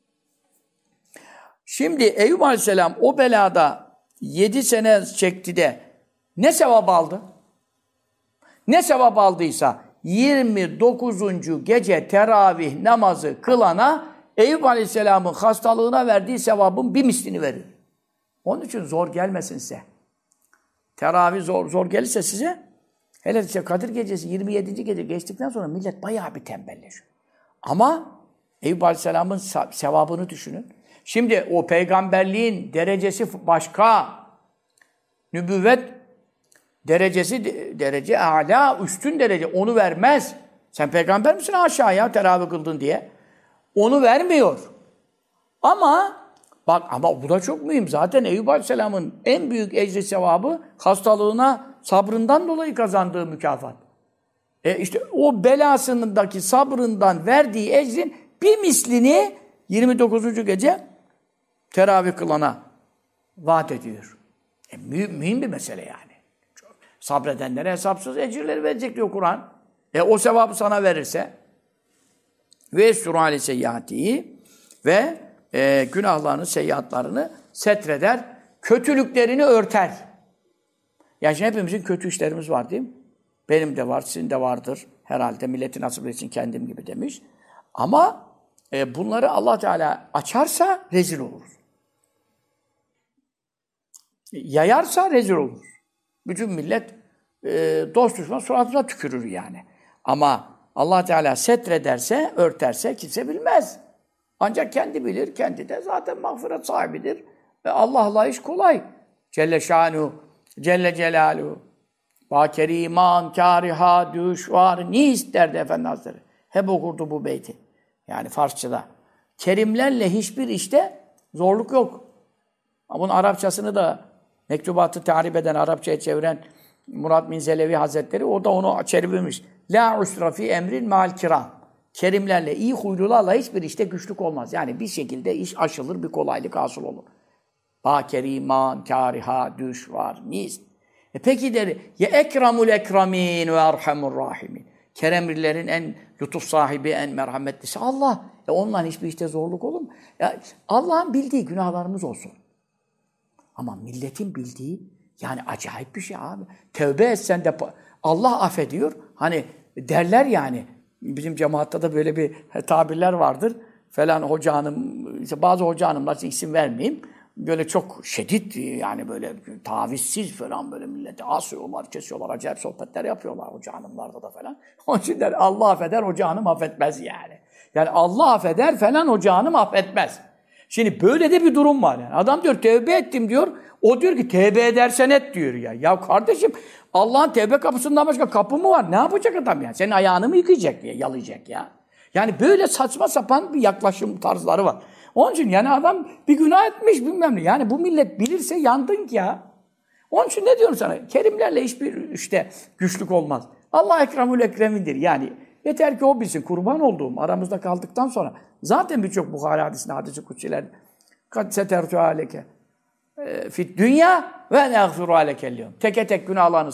Şimdi Eyüp Aleyhisselam o belada 7 sene çekti de ne sevap aldı? Ne sevap aldıysa 29. gece teravih namazı kılana Eyüp Aleyhisselam'ın hastalığına verdiği sevabın bir mislini verir. Onun için zor gelmesin size. Teravih zor gelirse size, hele işte Kadir Gecesi 27. gece geçtikten sonra millet bayağı bir tembelleşiyor. Ama Eyüp Aleyhisselam'ın sevabını düşünün. Şimdi o peygamberliğin derecesi başka. Nübüvvet derece âlâ, üstün derece. Onu vermez. Sen peygamber misin aşağıya teravih kıldın diye? Onu vermiyor. Ama Bak ama bu da çok mühim. Zaten Eyüp Aleyhisselam'ın en büyük ecri sevabı hastalığına sabrından dolayı kazandığı mükafat. İşte o belasındaki sabrından verdiği ecrin bir mislini 29. gece teravih kılana vaat ediyor. Mühim bir mesele yani. Sabredenlere hesapsız ecirleri verecek diyor Kur'an. O sevabı sana verirse ve estur aleyhi seyyatihi ve günahlarını, seyyiatlarını setreder, kötülüklerini örter. Yani şimdi hepimizin kötü işlerimiz var değil mi? Benim de var, sizin de vardır. Herhalde milleti nasip etsin kendim gibi demiş. Ama bunları Allah Teala açarsa rezil oluruz. Yayarsa rezil oluruz. Bütün millet dost düşman suratına tükürür yani. Ama Allah Teala setrederse, örterse kimse bilmez. Ancak kendi bilir, kendi de zaten mağfiret sahibidir. Ve Allah'la iş kolay. Celle şanu, Celle celaluhu. Bakeriman, kâriha, düşvar, ne isterdi Efendi Hazretleri? Hep okurdu bu beyti. Yani Farsçada. Kerimlerle hiçbir işte zorluk yok. Bunun Arapçasını da mektubatı tahrip eden, Arapçaya çeviren Murat Minzelevi Hazretleri, o da onu çevirmiş. La usra fi emrin ma'al kiram. Kerimlerle, iyi huylularla hiçbir işte güçlük olmaz. Yani bir şekilde iş aşılır, bir kolaylık hasıl olur. Bakeriman, kâriha, düşvar, niz. Peki der, ye ekramul ekramin ve erhamur rahimin. Keremlilerin en lütuf sahibi, en merhametlisi Allah. Ondan hiçbir işte zorluk olur mu? Allah'ın bildiği günahlarımız olsun. Ama milletin bildiği, yani acayip bir şey abi. Tevbe etsen de Allah affediyor. Hani derler yani, bizim cemaatta da böyle bir tabirler vardır. Falan hoca hanım, işte bazı hoca hanımlar, isim vermeyeyim. Böyle çok şiddet, yani böyle tavizsiz falan, böyle milleti asıyorlar, kesiyorlar, acayip sohbetler yapıyorlar hoca hanımlarda da falan. Onun için der, Allah affeder, hoca hanım affetmez yani. Yani Allah affeder falan, hoca hanım affetmez. Şimdi böyle de bir durum var yani. Adam diyor tevbe ettim diyor. O diyor ki tevbe edersen et diyor ya. Ya kardeşim, Allah'ın tevbe kapısından başka kapı mı var? Ne yapacak adam yani? Senin ayağını mı yıkayacak diye, yalayacak ya. Yani böyle saçma sapan bir yaklaşım tarzları var. Onun için yani adam bir günah etmiş bilmem ne. Yani bu millet bilirse yandın ki ya. Onun için ne diyorum sana? Kerimlerle hiçbir işte güçlük olmaz. Allah ekramül ekremindir. Yani yeter ki o bilsin. Kurban olduğum aramızda kaldıktan sonra zaten birçok Buhari hadisinde, hadis-i kutsiler kad setertu aleke fit dünya ve neğfiru alekelliyum. Teke tek günahlarını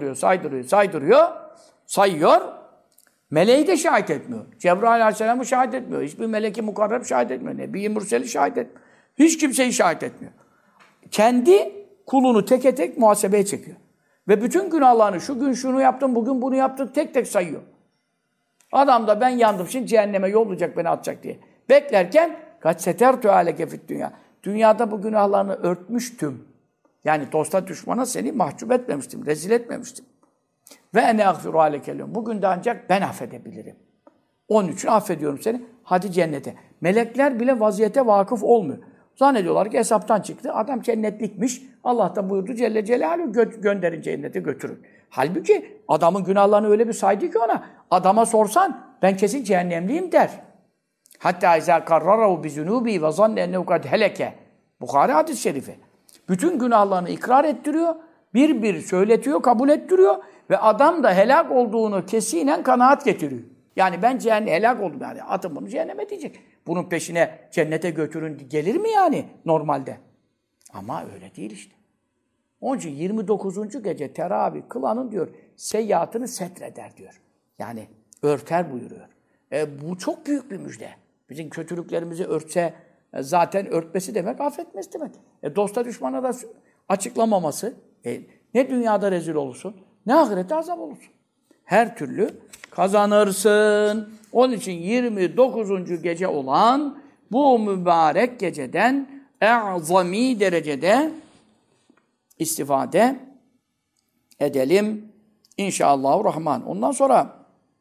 sayıyor. Meleği de şahit etmiyor. Cebrail Aleyhisselam'ı şahit etmiyor. Hiçbir meleki mukarreb şahit etmiyor. Nebi-i Mürsel'i şahit etmiyor. Hiç kimseyi şahit etmiyor. Kendi kulunu teke tek muhasebeye çekiyor. Ve bütün günahlarını, şu gün şunu yaptım, bugün bunu yaptım, tek tek sayıyor. Adam da ben yandım, şimdi cehenneme yollayacak, beni atacak diye. Beklerken kaç setertu aleke fit dünya. Dünyada bu günahlarını örtmüştüm. Yani dosta düşmana seni mahcup etmemiştim, rezil etmemiştim. Ve ene agfiru alekelliyum. Bugün de ancak ben affedebilirim. Onun için affediyorum seni. Hadi cennete. Melekler bile vaziyete vakıf olmuyor. Zannediyorlar ki hesaptan çıktı. Adam cennetlikmiş. Allah da buyurdu Celle Celaluhu gönderin cennete götürün. Halbuki adamın günahlarını öyle bir saydı ki ona. Adama sorsan ben kesin cehennemliyim der. Hatta izâ karrarahu bi zunûbi ve zanne ennehu kad heleke. Bukhari hadis-i şerifi. Bütün günahlarını ikrar ettiriyor. Bir bir söyletiyor, kabul ettiriyor. Ve adam da helak olduğunu kesinen kanaat getiriyor. Yani ben helak oldum yani. Atın bunu cehenneme diyecek. Bunun peşine cennete götürün gelir mi yani normalde? Ama öyle değil işte. Onun için 29. gece teravih kılanın diyor seyyiatını setreder diyor. Yani örter buyuruyor. Bu çok büyük bir müjde. Bizim kötülüklerimizi örtse zaten örtmesi demek affetmesi demek. Dosta düşmana da açıklamaması. Ne dünyada rezil olursun, ne ahirette azap olursun. Her türlü kazanırsın. Onun için 29. gece olan bu mübarek geceden azami derecede istifade edelim inşallahurrahman. Ondan sonra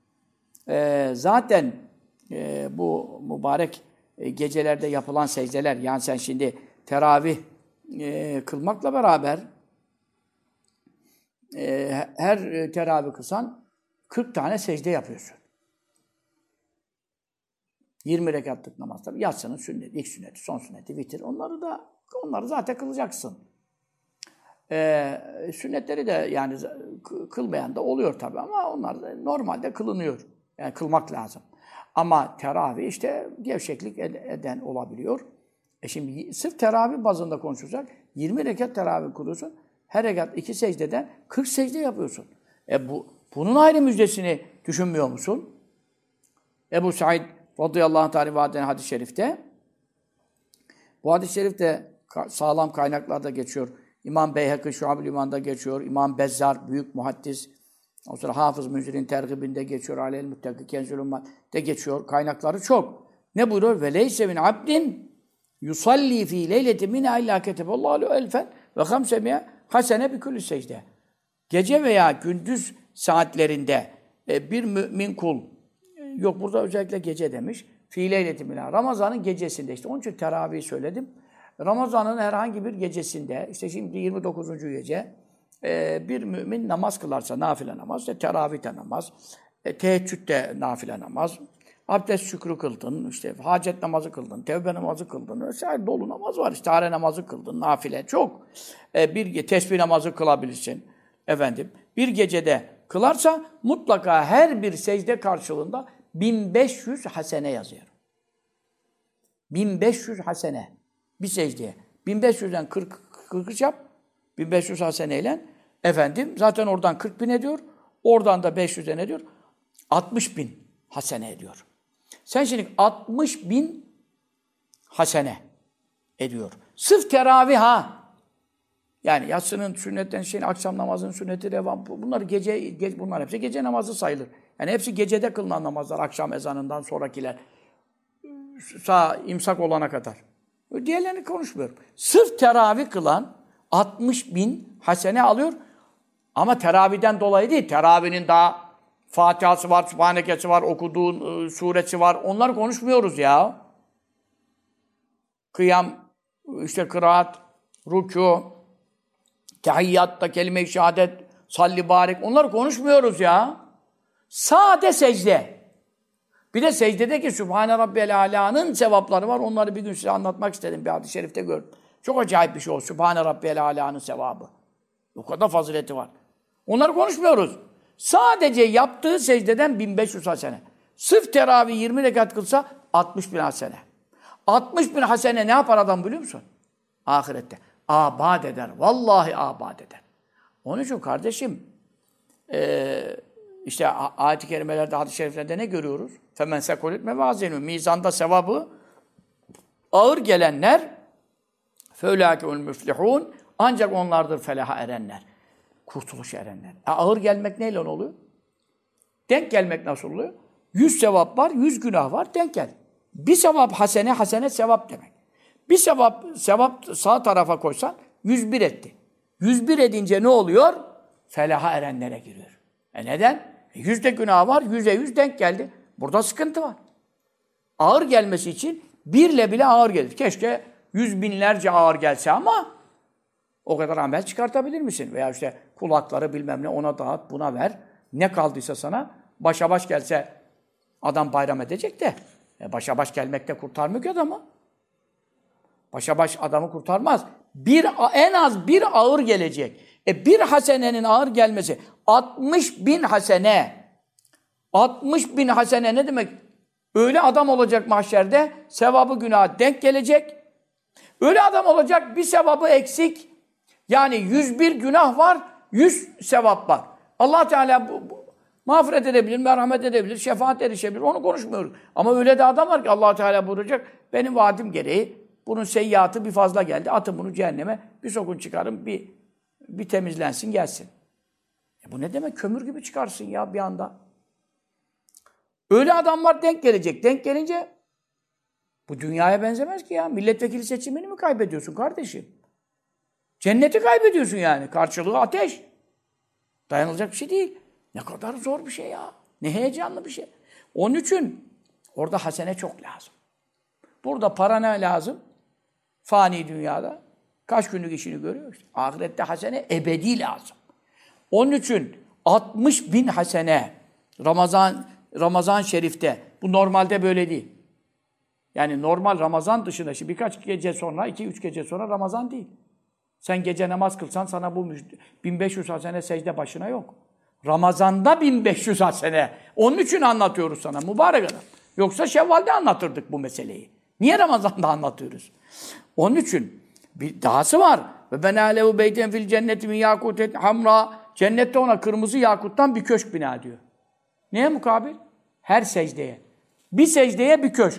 zaten bu mübarek gecelerde yapılan secdeler, yani sen şimdi teravih kılmakla beraber her teravih kılsan 40 tane secde yapıyorsun. 20 rekatlık namaz tabii. Yatsının sünneti, ilk sünneti, son sünneti, vitir. Onları zaten kılacaksın. Sünnetleri de yani kılmayan da oluyor tabii ama onlar da normalde kılınıyor. Yani kılmak lazım. Ama teravih işte gevşeklik eden olabiliyor. Şimdi sırf teravih bazında konuşursak 20 rekat teravih kılıyorsun. Her rekat 2 secdeden 40 secde yapıyorsun. Bunun ayrı müjdesini düşünmüyor musun? Ebu Said radıyallahu teala rivayet eden hadis-i şerifte, bu hadis-i şerif de sağlam kaynaklarda geçiyor. İmam Beyhekî Şuab-ül İman'da geçiyor. İmam Bezzar büyük muhaddis. O sonra Hafız Münzir'in tergibinde geçiyor. Aleyhül Müttakî Kenzül Ummat'te geçiyor. Kaynakları çok. Ne buyuruyor? Ve leyse min abdin yusalli fi leyletin minha illa keteballahu lehu elfen ve hamsemiye hasene bi kulli secde. Gece veya gündüz saatlerinde bir mümin kul, yok burada özellikle gece demiş. Fi leyletin minha. Ramazan'ın gecesinde işte. Onun için teravih söyledim. Ramazan'ın herhangi bir gecesinde, işte şimdi 29. gece, bir mümin namaz kılarsa, nafile namaz, işte teravihte namaz, teheccüdde nafile namaz, abdest şükrü kıldın, işte hacet namazı kıldın, tevbe namazı kıldın, vesaire dolu namaz var, istihare namazı kıldın, nafile çok. Bir tesbih namazı kılabilirsin, efendim. Bir gecede kılarsa mutlaka her bir secde karşılığında 1500 hasene yazıyor. 1500 hasene. Bir secdeye. 1500'den 40 yap. 1500 haseneyle. Efendim zaten oradan 40.000 ediyor. Oradan da 500'e ne diyor? 60.000 hasene ediyor. Sen şimdi 60.000 hasene ediyor. Sırf teravih ha. Yani yatsının sünnetten akşam namazının sünneti devam. Bunlar bunlar hepsi gece namazı sayılır. Yani hepsi gecede kılınan namazlar. Akşam ezanından sonrakiler. İmsak olana kadar. Diğerlerini konuşmuyorum. Sırf teravih kılan 60.000 hasene alıyor. Ama teravihden dolayı değil. Teravihinin daha Fatiha'sı var, Sübhaneke'si var, okuduğun suresi var. Onları konuşmuyoruz ya. Kıyam, işte kıraat, rükû, tehiyyatta, kelime-i şehadet, salli barik. Onları konuşmuyoruz ya. Sade secde. Bir de secdedeki Sübhane Rabbiyel Alâ'nın sevapları var. Onları bir gün size anlatmak istedim. Bir hadis-i şerifte gördüm. Çok acayip bir şey o. Sübhane Rabbiyel Alâ'nın sevabı. O kadar fazileti var. Onları konuşmuyoruz. Sadece yaptığı secdeden 1500 hasene. Sırf teravih 20 rekat kılsa 60.000 hasene. 60.000 hasene ne yapar adam biliyor musun? Ahirette. Abad eder. Vallahi abad eder. Onun için kardeşim işte ayet-i kerimelerde, hadis-i şeriflerde ne görüyoruz? Femen sekulet mevazinu. Mizanda sevabı ağır gelenler feulâkeul müflihûn. Ancak onlardır felaha erenler. Kurtuluşa erenler. Ağır gelmek neyle oluyor? Denk gelmek nasıl oluyor? 100 sevap var, 100 günah var, denk gel. Bir sevap hasene, hasene sevap demek. Bir sevap sağ tarafa koysan 101 etti. 101 edince ne oluyor? Felaha erenlere giriyor. Neden? 100'de günah var, 100'e 100 denk geldi. Burada sıkıntı var. Ağır gelmesi için birle bile ağır gelir. Keşke 100 binlerce ağır gelse ama o kadar amel çıkartabilir misin? Veya işte kulakları bilmem ne ona dağıt, buna ver. Ne kaldıysa sana başa baş gelse adam bayram edecek de. Başa baş gelmekte kurtarmıyor ki adamı. Başa baş adamı kurtarmaz. En az bir ağır gelecek. Bir hasenenin ağır gelmesi 60.000 hasene. 60.000 hasene ne demek? Öyle adam olacak mahşerde sevabı günahı denk gelecek. Öyle adam olacak bir sevabı eksik. Yani 101 günah var, 100 sevap var. Allah Teala mağfiret edebilir, merhamet edebilir, şefaat erişebilir. Onu konuşmuyoruz. Ama öyle de adam var ki Allah Teala buyuracak. Benim vaadim gereği bunun seyyiatı bir fazla geldi. Atın bunu cehenneme, bir sokun çıkarın, bir temizlensin gelsin. Bu ne demek? Kömür gibi çıkarsın ya bir anda. Öyle adamlar denk gelecek. Denk gelince bu dünyaya benzemez ki ya. Milletvekili seçimini mi kaybediyorsun kardeşim? Cenneti kaybediyorsun yani. Karşılığı ateş. Dayanılacak bir şey değil. Ne kadar zor bir şey ya. Ne heyecanlı bir şey. Onun için orada hasene çok lazım. Burada para ne lazım? Fani dünyada. Kaç günlük işini görüyor işte. Ahirette hasene ebedi lazım. Onun için 60.000 hasene Ramazan Şerif'te. Bu normalde böyle değil. Yani normal Ramazan dışında, şimdi birkaç gece sonra, 2-3 gece sonra Ramazan değil. Sen gece namaz kılsan sana bu 1500 hasene secde başına yok. Ramazan'da 1500 hasene. Onun için anlatıyoruz sana mübarek adam. Yoksa Şevval'de anlatırdık bu meseleyi. Niye Ramazan'da anlatıyoruz? Onun için bir dahası var. Ve ben alehu beyten fil cenneti min yakutet hamra. Cennette ona kırmızı yakuttan bir köşk bina diyor. Neye mukabil? Her secdeye. Bir secdeye bir köşk.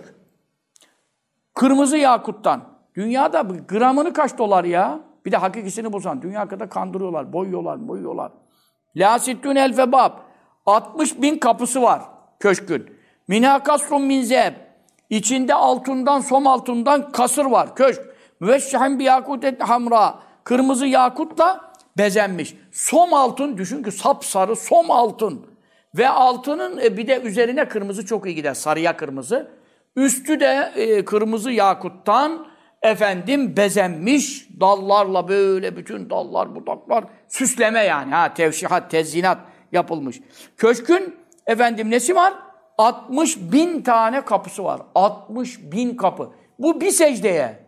Kırmızı yakuttan. Dünyada gramını kaç dolar ya? Bir de hakikisini bozan. Dünya kadar kandırıyorlar, boyuyorlar. La sittun elfe bab. 60.000 kapısı var köşkün. Minâ kasrun min zeb. İçinde altından, som altından kasır var, köşk. Müveşşehin bi yakutet hamra. Kırmızı yakutla bezenmiş. Som altın, düşün ki sapsarı som altın. Ve altının bir de üzerine kırmızı çok iyi gider. Sarıya kırmızı. Üstü de kırmızı yakuttan bezenmiş. Dallarla böyle bütün dallar, budaklar. Süsleme yani. Tevşihat, tezzinat yapılmış. Köşkün nesi var? 60.000 tane kapısı var. 60.000 kapı. Bu bir secdeye.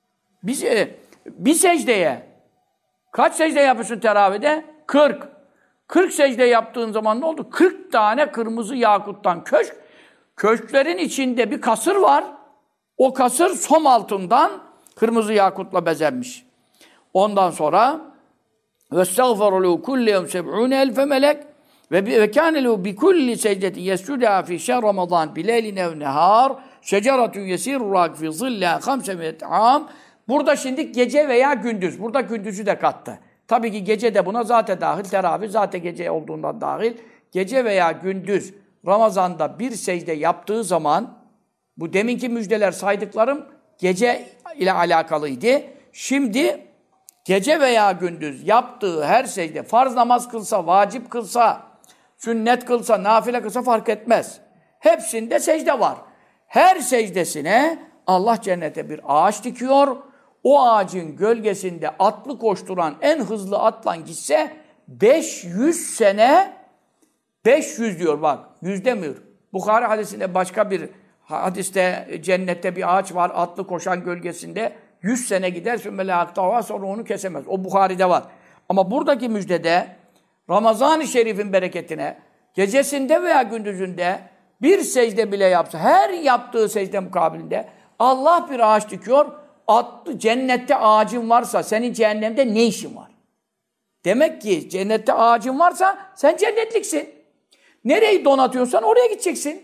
Bir secdeye. Kaç secde yapıyorsun teravide? 40. 40 secde yaptığın zaman ne oldu? 40 tane kırmızı yakuttan köşk. Köşklerin içinde bir kasır var. O kasır som altından kırmızı yakutla bezenmiş. Ondan sonra وَاسْتَغْفَرُ لَهُ كُلِّ يَوْمْ 70.000 melek ve kâne lehu bi kulli secdetin yescudâ fî şehr Ramazan bileylin ev nehâr şeceratun yesîru râk fî zillâ 500 âm. Burada şimdi gece veya gündüz. Burada gündüzü de kattı. Tabii ki gece de buna zaten dahil. Teravih zaten gece olduğundan dahil. Gece veya gündüz Ramazan'da bir secde yaptığı zaman, bu deminki müjdeler saydıklarım gece ile alakalıydı. Şimdi gece veya gündüz yaptığı her secde, farz namaz kılsa, vacip kılsa, sünnet kılsa, nafile kılsa fark etmez. Hepsinde secde var. Her secdesine Allah cennete bir ağaç dikiyor. O ağacın gölgesinde atlı koşturan, en hızlı atlan gitse 500 sene, 500 diyor bak, 100 demiyor. Bukhari hadisinde başka bir hadiste cennette bir ağaç var, atlı koşan gölgesinde 100 sene gider, sonra onu kesemez. O Bukhari'de var. Ama buradaki müjdede Ramazan-ı Şerif'in bereketine gecesinde veya gündüzünde bir secde bile yapsa, her yaptığı secde mukabilinde Allah bir ağaç dikiyor. Cennette ağacın varsa senin cehennemde ne işin var? Demek ki cennette ağacın varsa sen cennetliksin. Nereyi donatıyorsan oraya gideceksin.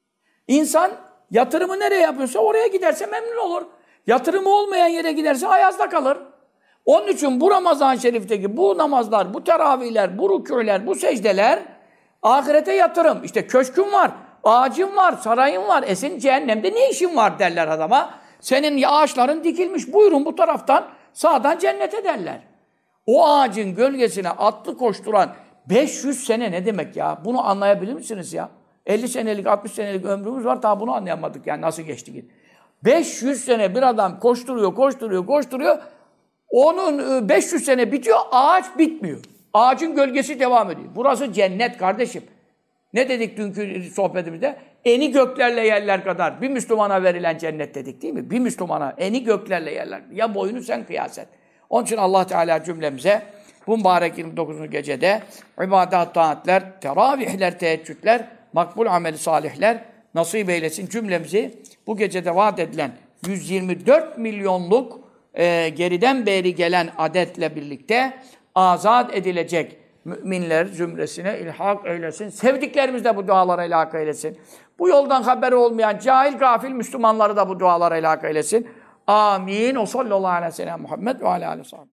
İnsan yatırımı nereye yapıyorsa oraya giderse memnun olur. Yatırımı olmayan yere giderse ayazda kalır. Onun için bu Ramazan-ı Şerif'teki bu namazlar, bu teravihler, bu rükûler, bu secdeler ahirete yatırım. İşte köşkün var, ağacın var, sarayın var. Senin cehennemde ne işin var derler adama. Senin ağaçların dikilmiş. Buyurun bu taraftan, sağdan cennete derler. O ağacın gölgesine atlı koşturan 500 sene ne demek ya? Bunu anlayabilir misiniz ya? 50 senelik, 60 senelik ömrümüz var. Daha bunu anlayamadık yani nasıl geçti. 500 sene bir adam koşturuyor. Onun 500 sene bitiyor, ağaç bitmiyor. Ağacın gölgesi devam ediyor. Burası cennet kardeşim. Ne dedik dünkü sohbetimizde? Eni göklerle yerler kadar bir Müslümana verilen cennet dedik değil mi? Bir Müslümana eni göklerle yerler. Ya boyunu sen kıyas et. Onun için Allah Teala cümlemize bu mübarek 29. gecede ibadet, taatler, teravihler, teheccüdler, makbul amel salihler nasip eylesin cümlemizi. Bu gecede vaat edilen 124 milyonluk geriden beri gelen adetle birlikte azat edilecek müminler zümresine ilhak eylesin. Sevdiklerimiz de bu dualara ilhak eylesin. Bu yoldan haberi olmayan cahil gafil Müslümanları da bu dualara ilhak eylesin. Amin. O sallallahu aleyhi ve sellem Muhammed ve aleyhi ve sellem.